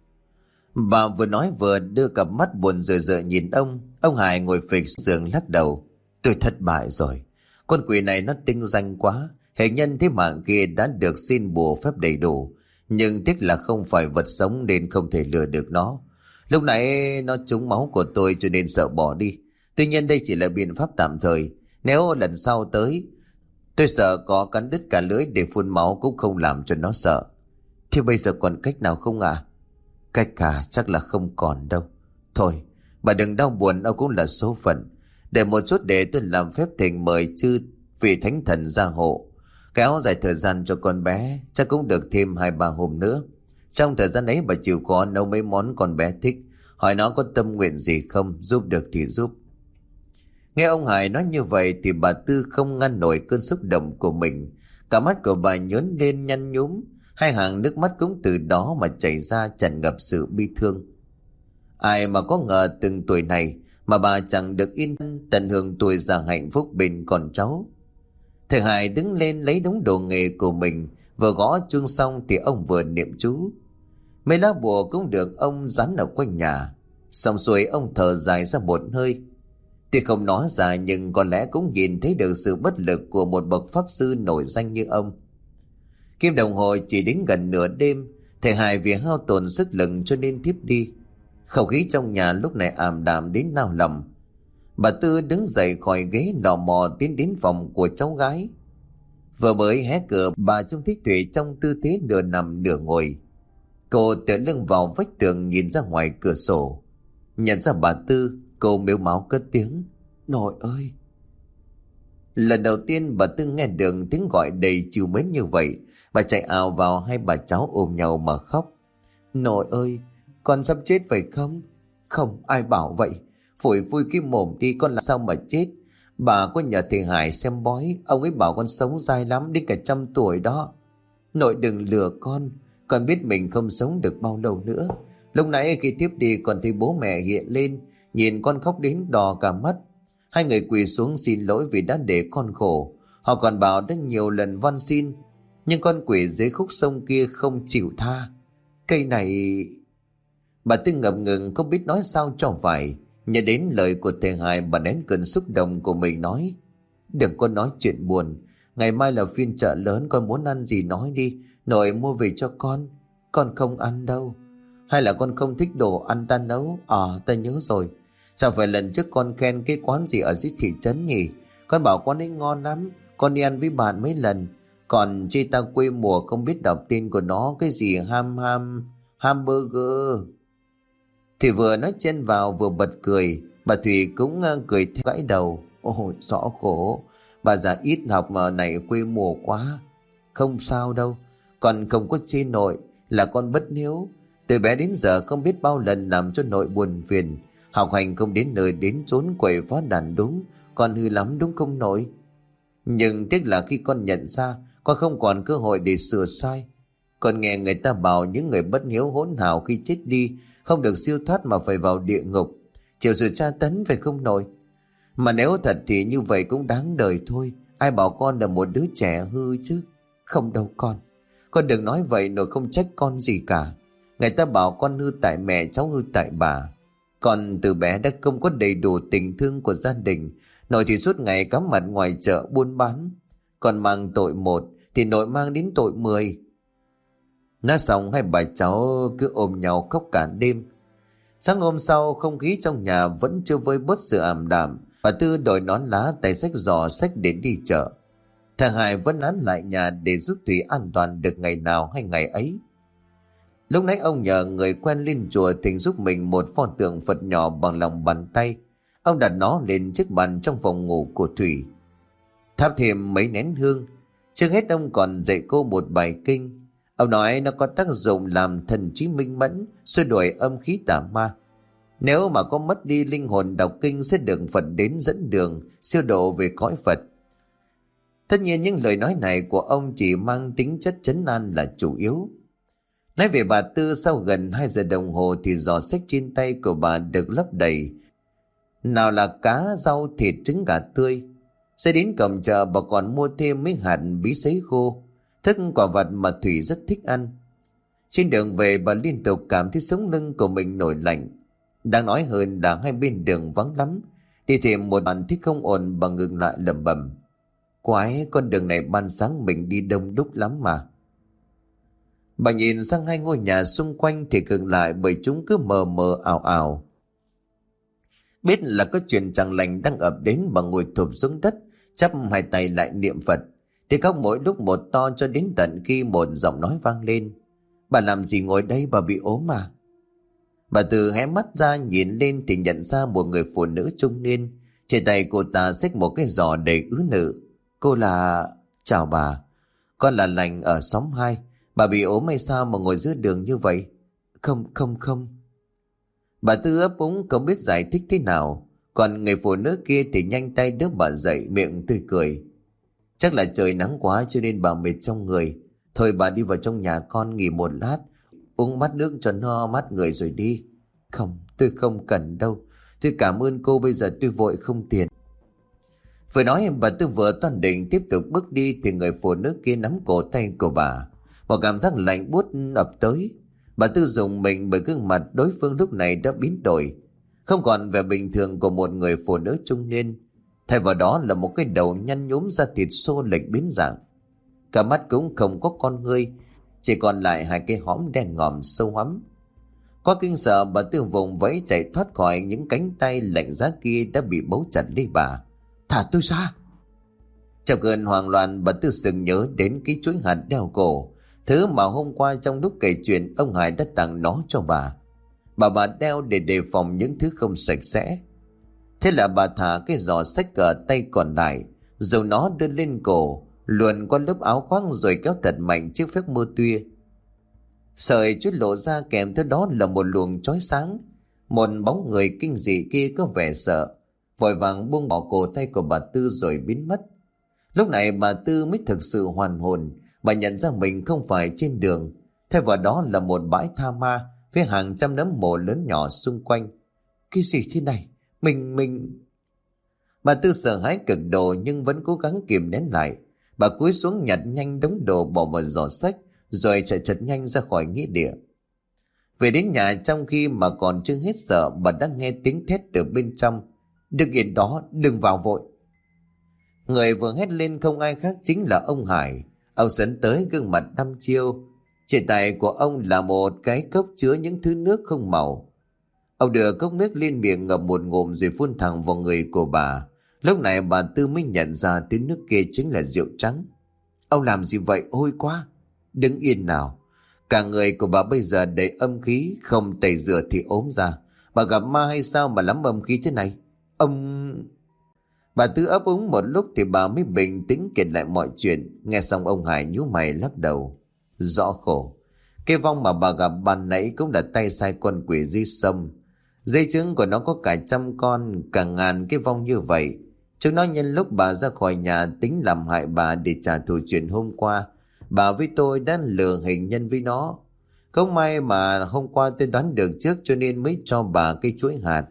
Bà vừa nói vừa đưa cặp mắt buồn rười rợi nhìn ông. Ông Hải ngồi phịch giường lắc đầu. Tôi thất bại rồi. Con quỷ này nó tinh danh quá. Hệ nhân thế mạng kia đã được xin bùa phép đầy đủ. Nhưng tiếc là không phải vật sống nên không thể lừa được nó. Lúc nãy nó trúng máu của tôi cho nên sợ bỏ đi. Tuy nhiên đây chỉ là biện pháp tạm thời. Nếu lần sau tới, tôi sợ có cắn đứt cả lưỡi để phun máu cũng không làm cho nó sợ. Thế bây giờ còn cách nào không ạ? À? Cách cả chắc là không còn đâu. Thôi, bà đừng đau buồn, đâu cũng là số phận. Để một chút để tôi làm phép thỉnh mời chư vị thánh thần gia hộ. Kéo dài thời gian cho con bé, chắc cũng được thêm hai ba hôm nữa. Trong thời gian ấy bà chịu khó nấu mấy món con bé thích. Hỏi nó có tâm nguyện gì không, giúp được thì giúp. Nghe ông Hải nói như vậy thì bà Tư không ngăn nổi cơn xúc động của mình. Cả mắt của bà nhớn lên nhăn nhúm. Hai hàng nước mắt cũng từ đó mà chảy ra tràn ngập sự bi thương. Ai mà có ngờ từng tuổi này mà bà chẳng được yên tận hưởng tuổi già hạnh phúc bên con cháu. Thầy Hải đứng lên lấy đống đồ nghề của mình, vừa gõ chuông xong thì ông vừa niệm chú. Mấy lá bùa cũng được ông dán ở quanh nhà. Xong xuôi ông thở dài ra một hơi. Tuy không nói ra nhưng có lẽ cũng nhìn thấy được sự bất lực của một bậc pháp sư nổi danh như ông. Kim đồng hồ chỉ đến gần nửa đêm, thầy Hải vì hao tổn sức lực cho nên thiếp đi. Không khí trong nhà lúc này ảm đạm đến nao lòng. Bà Tư đứng dậy khỏi ghế lò mò tiến đến phòng của cháu gái. Vừa mới hé cửa, bà trông thấy Thủy trong tư thế nửa nằm nửa ngồi. Cô tựa lưng vào vách tường nhìn ra ngoài cửa sổ. Nhận ra bà Tư, cô mếu máo cất tiếng. Nội ơi! Lần đầu tiên bà Tư nghe được tiếng gọi đầy trìu mến như vậy. Bà chạy ào vào, hai bà cháu ôm nhau mà khóc. Nội ơi! Con sắp chết phải không? Không, ai bảo vậy? Phủi vui cái mồm đi, con làm sao mà chết? Bà có nhờ thầy Hải xem bói, ông ấy bảo con sống dai lắm, đến cả trăm tuổi đó. Nội đừng lừa con, con biết mình không sống được bao lâu nữa. Lúc nãy khi tiếp đi còn thấy bố mẹ hiện lên, nhìn con khóc đến đỏ cả mắt. Hai người quỳ xuống xin lỗi vì đã để con khổ. Họ còn bảo đã nhiều lần van xin, nhưng con quỷ dưới khúc sông kia không chịu tha. Cây này... Bà Tư ngập ngừng không biết nói sao cho phải. Nhớ đến lời của thầy Hải, bà nén cơn xúc động của mình nói. Đừng có nói chuyện buồn. Ngày mai là phiên chợ lớn, con muốn ăn gì nói đi. Nội mua về cho con. Con không ăn đâu. Hay là con không thích đồ ăn ta nấu? À, ta nhớ rồi. Sao phải lần trước con khen cái quán gì ở dưới thị trấn nhỉ? Con bảo quán ấy ngon lắm. Con đi ăn với bạn mấy lần. Còn chi ta quê mùa không biết đọc tên của nó. Cái gì ham ham hamburger. Thì vừa nói chen vào vừa bật cười. Bà Thủy cũng cười theo gãi đầu. Ôi rõ khổ. Bà già ít học mà này quê mùa quá. Không sao đâu. Con không có chê nội. Là con bất hiếu. Từ bé đến giờ không biết bao lần làm cho nội buồn phiền. Học hành không đến nơi đến chốn, quậy phá đàn đúng. Con hư lắm đúng không nội? Nhưng tiếc là khi con nhận ra, con không còn cơ hội để sửa sai. Con nghe người ta bảo những người bất hiếu hỗn hào khi chết đi không được siêu thoát mà phải vào địa ngục, chịu sự tra tấn phải không nội? Mà nếu thật thì như vậy cũng đáng đời thôi. Ai bảo con là một đứa trẻ hư chứ? Không đâu con. Con đừng nói vậy, nội không trách con gì cả. Người ta bảo con hư tại mẹ, cháu hư tại bà. Con từ bé đã không có đầy đủ tình thương của gia đình. Nội thì suốt ngày cắm mặt ngoài chợ buôn bán. Con mang tội một thì nội mang đến tội mười. Nói xong hai bà cháu cứ ôm nhau khóc cả đêm. Sáng hôm sau không khí trong nhà vẫn chưa vơi bớt sự ảm đạm. Bà Tư đội nón lá tay xách giỏ xách để đi chợ. Thằng Hải vẫn nán lại nhà để giúp Thủy an toàn được ngày nào hay ngày ấy. Lúc nãy ông nhờ người quen lên chùa thỉnh giúp mình một pho tượng Phật nhỏ bằng lòng bàn tay. Ông đặt nó lên chiếc bàn trong phòng ngủ của Thủy, thắp thêm mấy nén hương. Trước hết ông còn dạy cô một bài kinh. Ông nói nó có tác dụng làm thần trí minh mẫn, xua đuổi âm khí tà ma. Nếu mà có mất đi linh hồn đọc kinh sẽ được Phật đến dẫn đường, siêu độ về cõi Phật. Tất nhiên những lời nói này của ông chỉ mang tính chất trấn an là chủ yếu. Nói về bà Tư, sau gần hai giờ đồng hồ thì giỏ xách trên tay của bà được lấp đầy. Nào là cá, rau, thịt, trứng gà tươi. Sẽ đến cổng chợ bà còn mua thêm mấy hạt bí sấy khô, thức quả vật mà Thủy rất thích ăn. Trên đường về bà liên tục cảm thấy sống lưng của mình nổi lạnh. Đáng nói hơn là hai bên đường vắng lắm. Đi thêm một đoạn thích không ổn, bà ngừng lại lẩm bẩm: Quái, con đường này ban sáng mình đi đông đúc lắm mà. Bà nhìn sang hai ngôi nhà xung quanh thì ngừng lại, bởi chúng cứ mờ mờ ảo ảo. Biết là có chuyện chẳng lành đang ập đến, bà ngồi thụp xuống đất, chắp hai tay lại niệm Phật. Thì khóc mỗi lúc một to cho đến tận khi một giọng nói vang lên: Bà làm gì ngồi đây, bà bị ốm à? Bà Tư hé mắt ra nhìn lên thì nhận ra một người phụ nữ trung niên. Trên tay cô ta xách một cái giỏ đầy ứ nự. Cô là... Chào bà, con là Lành ở xóm hai. Bà bị ốm hay sao mà ngồi giữa đường như vậy? Không, không, không. Bà Tư ấp úng không biết giải thích thế nào. Còn người phụ nữ kia thì nhanh tay đỡ bà dậy, miệng tươi cười: Chắc là trời nắng quá cho nên bà mệt trong người. Thôi bà đi vào trong nhà con nghỉ một lát, uống bát nước cho no mát người rồi đi. Không, tôi không cần đâu. Tôi cảm ơn cô, bây giờ tôi vội không tiền. Vừa nói bà Tư vừa toan định tiếp tục bước đi thì người phụ nữ kia nắm cổ tay của bà. Một cảm giác lạnh buốt ập tới. Bà Tư dùng mình bởi gương mặt đối phương lúc này đã biến đổi, không còn vẻ bình thường của một người phụ nữ trung niên. Thay vào đó là một cái đầu nhăn nhúm da thịt xô lệch biến dạng. Cả mắt cũng không có con ngươi, chỉ còn lại hai cái hõm đen ngòm sâu hoắm. Qua kinh sợ, bà Tư vùng vẫy chạy thoát khỏi những cánh tay lạnh giá kia đã bị bấu chặt lấy bà. Thả tôi ra! Trong cơn hoang loạn, bà Tư sừng nhớ đến cái chuỗi hạt đeo cổ, thứ mà hôm qua trong lúc kể chuyện ông Hải đã tặng nó cho bà. Bà bà đeo để đề phòng những thứ không sạch sẽ. Thế là bà thả cái giỏ xách ở tay còn lại, rồi nó đưa lên cổ, luồn qua lớp áo khoác rồi kéo thật mạnh chiếc phép mơ tuya. Sợi chuỗi lộ ra, kèm theo đó là một luồng chói sáng. Một bóng người kinh dị kia có vẻ sợ, vội vàng buông bỏ cổ tay của bà Tư rồi biến mất. Lúc này bà Tư mới thực sự hoàn hồn. Bà nhận ra mình không phải trên đường, thay vào đó là một bãi tha ma với hàng trăm nấm mồ lớn nhỏ xung quanh. Cái gì thế này? Mình, mình... Bà Tư sợ hãi cực độ nhưng vẫn cố gắng kìm nén lại. Bà cúi xuống nhặt nhanh đống đồ bỏ vào giỏ xách, rồi chạy thật nhanh ra khỏi nghĩa địa. Về đến nhà, trong khi mà còn chưa hết sợ, bà đã nghe tiếng thét từ bên trong: Đừng yên đó, đừng vào vội. Người vừa hét lên không ai khác chính là ông Hải. Ông sấn tới, gương mặt đăm chiêu. Trên tay của ông là một cái cốc chứa những thứ nước không màu. Ông đưa cốc nước lên miệng ngậm một ngụm rồi phun thẳng vào người của bà. Lúc này bà Tư mới nhận ra tiếng nước kia chính là rượu trắng. Ông làm gì vậy? Ôi quá! Đứng yên nào! Cả người của bà bây giờ đầy âm khí, không tẩy rửa thì ốm ra. Bà gặp ma hay sao mà lắm âm khí thế này? Ông... Bà Tư ấp úng một lúc thì bà mới bình tĩnh kể lại mọi chuyện. Nghe xong ông Hải nhíu mày lắc đầu. Rõ khổ. Cái vong mà bà gặp ban nãy cũng là tay sai con quỷ dưới sông. Dây trứng của nó có cả trăm con, cả ngàn cái vong như vậy. Chúng nó nhân lúc bà ra khỏi nhà tính làm hại bà để trả thù chuyện hôm qua. Bà với tôi đã lừa hình nhân với nó. Không may mà hôm qua tôi đoán được trước cho nên mới cho bà cái chuỗi hạt.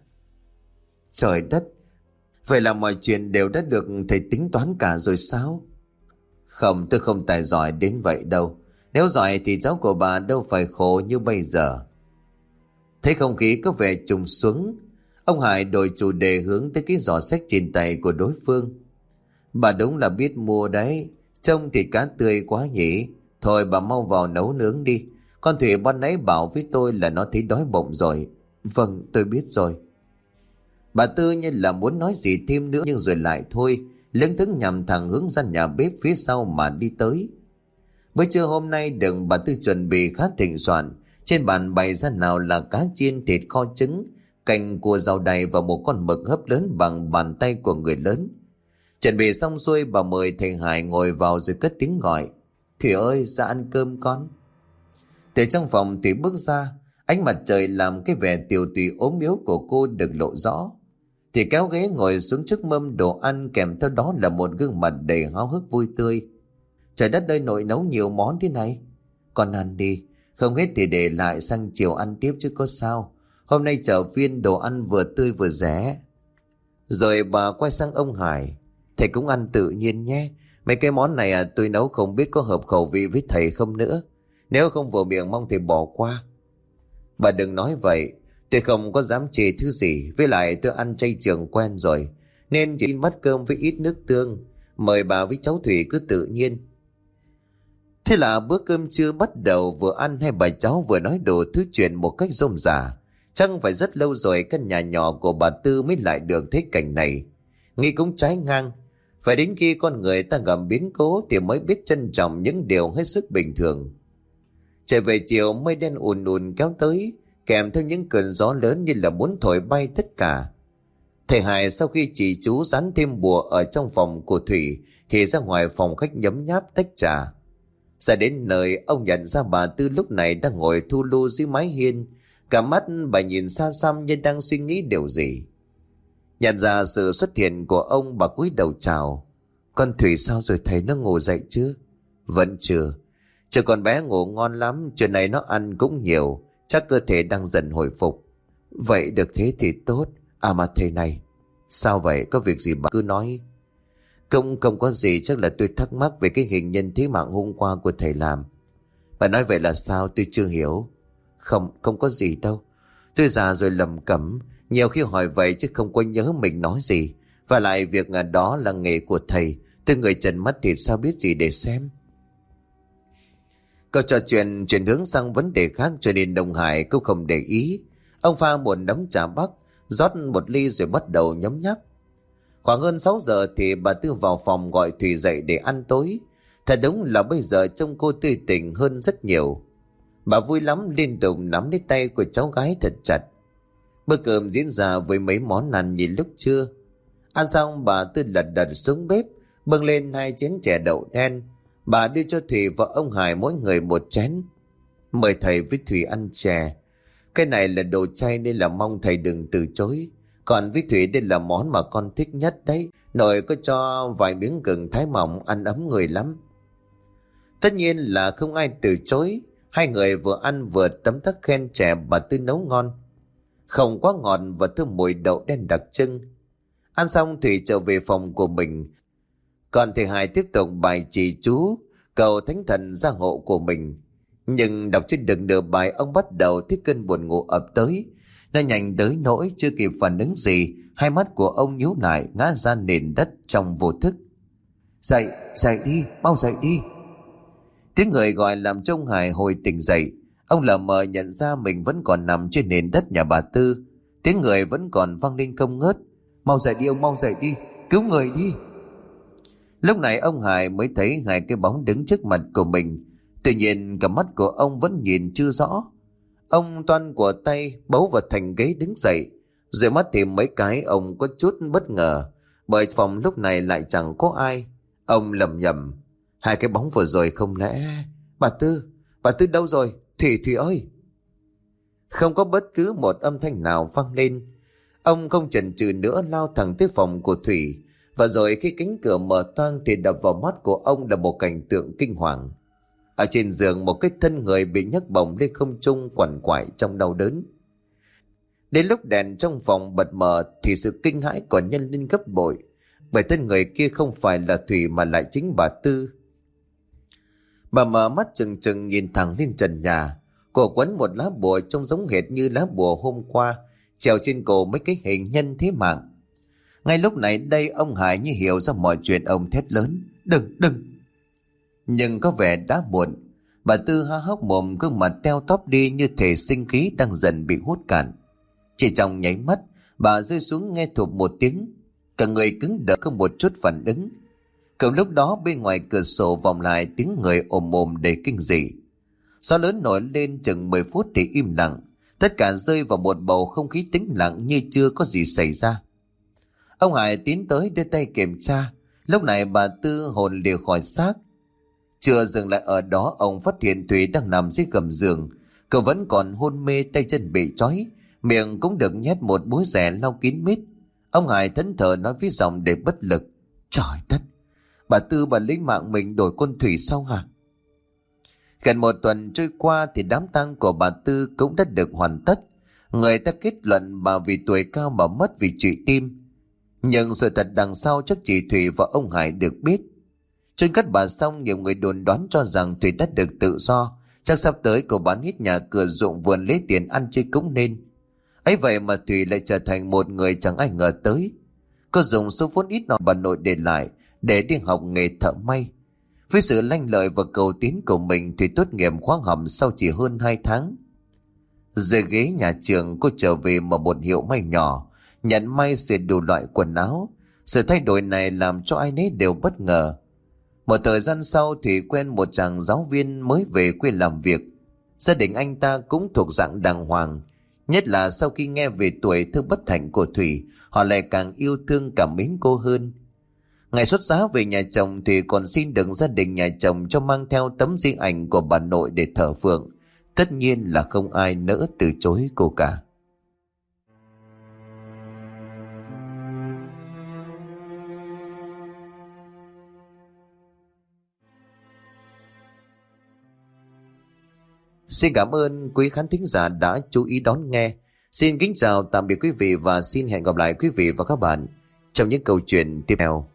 Trời đất! Vậy là mọi chuyện đều đã được thầy tính toán cả rồi sao? Không, tôi không tài giỏi đến vậy đâu. Nếu giỏi thì cháu của bà đâu phải khổ như bây giờ. Thấy không khí có vẻ trùng xuống, ông Hải đổi chủ đề hướng tới cái giỏ xách trên tay của đối phương. Bà đúng là biết mua đấy, trông thịt cá tươi quá nhỉ. Thôi bà mau vào nấu nướng đi. Con Thủy ban nãy bảo với tôi là nó thấy đói bụng rồi. Vâng, tôi biết rồi. Bà Tư như là muốn nói gì thêm nữa nhưng rồi lại thôi, lững thững nhằm thẳng hướng ra nhà bếp phía sau mà đi tới. Bữa trưa hôm nay được bà Tư chuẩn bị khá thịnh soạn. Trên bàn bày ra nào là cá chiên, thịt kho trứng, canh cua rau đầy và một con mực hấp lớn bằng bàn tay của người lớn. Chuẩn bị xong xuôi, bà mời thầy Hải ngồi vào rồi cất tiếng gọi. Thủy ơi, ra ăn cơm con. Từ trong phòng Thủy bước ra, ánh mặt trời làm cái vẻ tiều tụy ốm yếu của cô được lộ rõ. Thì kéo ghế ngồi xuống trước mâm đồ ăn, kèm theo đó là một gương mặt đầy háo hức vui tươi. Trời đất ơi, nội nấu nhiều món thế này. Con ăn đi, không hết thì để lại sang chiều ăn tiếp chứ có sao. Hôm nay chợ phiên đồ ăn vừa tươi vừa rẻ. Rồi bà quay sang ông Hải. Thầy cũng ăn tự nhiên nhé. Mấy cái món này à, tôi nấu không biết có hợp khẩu vị với thầy không nữa. Nếu không vừa miệng mong thầy bỏ qua. Bà đừng nói vậy. Tôi không có dám chê thứ gì. Với lại tôi ăn chay trường quen rồi, nên chỉ bát cơm với ít nước tương. Mời bà với cháu Thủy cứ tự nhiên. Thế là bữa cơm trưa bắt đầu, vừa ăn hai bà cháu vừa nói đồ thứ chuyện một cách rôm rả. Chắc phải rất lâu rồi căn nhà nhỏ của bà Tư mới lại được thấy cảnh này. Nghĩ cũng trái ngang. Phải đến khi con người ta gặp biến cố thì mới biết trân trọng những điều hết sức bình thường. Trời về chiều, mây đen ùn ùn kéo tới, kèm theo những cơn gió lớn như là muốn thổi bay tất cả. Thầy Hải sau khi chỉ chú dán thêm bùa ở trong phòng của Thủy thì ra ngoài phòng khách nhấm nháp tách trà. Ra đến nơi, ông nhận ra bà Tư lúc này đang ngồi thu lu dưới mái hiên. Cả mắt bà nhìn xa xăm như đang suy nghĩ điều gì. Nhận ra sự xuất hiện của ông, bà cúi đầu chào. Con Thủy sao rồi thầy, nó ngủ dậy chưa? Vẫn chưa. Chờ con bé ngủ ngon lắm, trưa nay nó ăn cũng nhiều, chắc cơ thể đang dần hồi phục. Vậy được thế thì tốt. À mà thầy này. Sao vậy, có việc gì bà cứ nói. Không, không có gì, chắc là tôi thắc mắc về cái hình nhân thế mạng hôm qua của thầy làm. Bà nói vậy là sao, tôi chưa hiểu. Không, không có gì đâu. Tôi già rồi lầm cẩm, nhiều khi hỏi vậy chứ không có nhớ mình nói gì. Và lại việc đó là nghề của thầy, tôi người trần mắt thịt sao biết gì để xem. Câu trò chuyện chuyển hướng sang vấn đề khác cho nên Đông Hải cũng không để ý. Ông pha một nắm trà bắc, rót một ly rồi bắt đầu nhấm nháp. Khoảng hơn sáu giờ thì bà Tư vào phòng gọi Thủy dậy để ăn tối. Thật đúng là bây giờ trông cô tươi tỉnh hơn rất nhiều. Bà vui lắm, liên tục nắm lấy tay của cháu gái thật chặt. Bữa cơm diễn ra với mấy món ăn như lúc trưa. Ăn xong bà Tư lật đật xuống bếp, bưng lên hai chén chè đậu đen. Bà đưa cho Thủy và ông Hải mỗi người một chén. Mời thầy với Thủy ăn chè. Cái này là đồ chay nên là mong thầy đừng từ chối. Còn với Thủy đây là món mà con thích nhất đấy. Nội có cho vài miếng gừng thái mỏng, ăn ấm người lắm. Tất nhiên là không ai từ chối. Hai người vừa ăn vừa tấm tắc khen chè bà Tư nấu ngon. Không quá ngọt và thơm mùi đậu đen đặc trưng. Ăn xong Thủy trở về phòng của mình. Còn thầy Hải tiếp tục bài chỉ chú, cầu thánh thần gia hộ của mình. Nhưng đọc trên đường nửa bài, ông bắt đầu thấy cơn buồn ngủ ập tới. Nó nhanh tới nỗi chưa kịp phản ứng gì, hai mắt của ông nhíu lại, ngã ra nền đất trong vô thức. Dậy, dậy đi, mau dậy đi. Tiếng người gọi làm cho ông Hải hồi tỉnh dậy. Ông lờ mờ nhận ra mình vẫn còn nằm trên nền đất nhà bà Tư. Tiếng người vẫn còn vang lên không ngớt. Mau dậy đi ông, mau dậy đi, cứu người đi. Lúc này ông Hải mới thấy hai cái bóng đứng trước mặt của mình. Tuy nhiên cả mắt của ông vẫn nhìn chưa rõ. Ông toan của tay bấu vào thành ghế đứng dậy. Rồi mắt thì mấy cái ông có chút bất ngờ, bởi phòng lúc này lại chẳng có ai. Ông lầm nhầm, hai cái bóng vừa rồi không lẽ... Bà Tư, bà Tư đâu rồi? Thủy, Thủy ơi! Không có bất cứ một âm thanh nào vang lên. Ông không chần chừ nữa lao thẳng tới phòng của Thủy. Và rồi khi cánh cửa mở toang thì đập vào mắt của ông là một cảnh tượng kinh hoàng. Ở trên giường, một cái thân người bị nhấc bổng lên không trung quằn quại trong đau đớn. Đến lúc đèn trong phòng bật mờ thì sự kinh hãi còn nhân lên gấp bội, bởi thân người kia không phải là Thủy mà lại chính bà Tư. Bà mở mắt trừng trừng nhìn thẳng lên trần nhà. Cổ quấn một lá bùa trông giống hệt như lá bùa hôm qua, treo trên cổ mấy cái hình nhân thế mạng. Ngay lúc này đây ông Hải như hiểu ra mọi chuyện, ông thét lớn: Đừng, đừng! Nhưng có vẻ đã muộn. Bà Tư há hốc mồm, gương mặt teo tóp đi như thể sinh khí đang dần bị hút cạn. Chỉ trong nháy mắt, bà rơi xuống nghe thụp một tiếng, cả người cứng đờ không một chút phản ứng. Cùng lúc đó bên ngoài cửa sổ vọng lại tiếng người ồm ồm đầy kinh dị. Gió lớn nổi lên chừng mười phút thì im lặng, tất cả rơi vào một bầu không khí tĩnh lặng như chưa có gì xảy ra. Ông Hải tiến tới đưa tay kiểm tra. Lúc này bà Tư hồn lìa khỏi xác. Chưa dừng lại ở đó, ông phát hiện Thủy đang nằm dưới gầm giường. Cậu vẫn còn hôn mê, tay chân bị trói, miệng cũng được nhét một búi rẻ lau kín mít. Ông Hải thẫn thờ nói với giọng để bất lực: Trời đất! Bà Tư bà lấy mạng mình đổi con Thủy sao hả? Gần một tuần trôi qua thì đám tang của bà Tư cũng đã được hoàn tất. Người ta kết luận bà vì tuổi cao mà mất vì trụy tim. Nhưng sự thật đằng sau chắc chỉ Thủy và ông Hải được biết. Chôn cất bà xong, nhiều người đồn đoán cho rằng Thủy đã được tự do, chắc sắp tới cô bán hết nhà cửa ruộng vườn lấy tiền ăn chơi cũng nên. Ấy vậy mà Thủy lại trở thành một người chẳng ai ngờ tới. Cô dùng số vốn ít nào bà nội để lại để đi học nghề thợ may. Với sự lanh lợi và cầu tiến của mình, Thủy tốt nghiệp khóa học sau chỉ hơn hai tháng. Rời ghế nhà trường, cô trở về mở một hiệu may nhỏ, nhận may xịt đủ loại quần áo. Sự thay đổi này làm cho ai nấy đều bất ngờ. Một thời gian sau, Thủy quen một chàng giáo viên mới về quê làm việc. Gia đình anh ta cũng thuộc dạng đàng hoàng. Nhất là sau khi nghe về tuổi thơ bất hạnh của Thủy, họ lại càng yêu thương cảm mến cô hơn. Ngày xuất giá về nhà chồng, Thủy còn xin được gia đình nhà chồng cho mang theo tấm di ảnh của bà nội để thờ phượng. Tất nhiên là không ai nỡ từ chối cô cả. Xin cảm ơn quý khán thính giả đã chú ý đón nghe. Xin kính chào tạm biệt quý vị và xin hẹn gặp lại quý vị và các bạn trong những câu chuyện tiếp theo.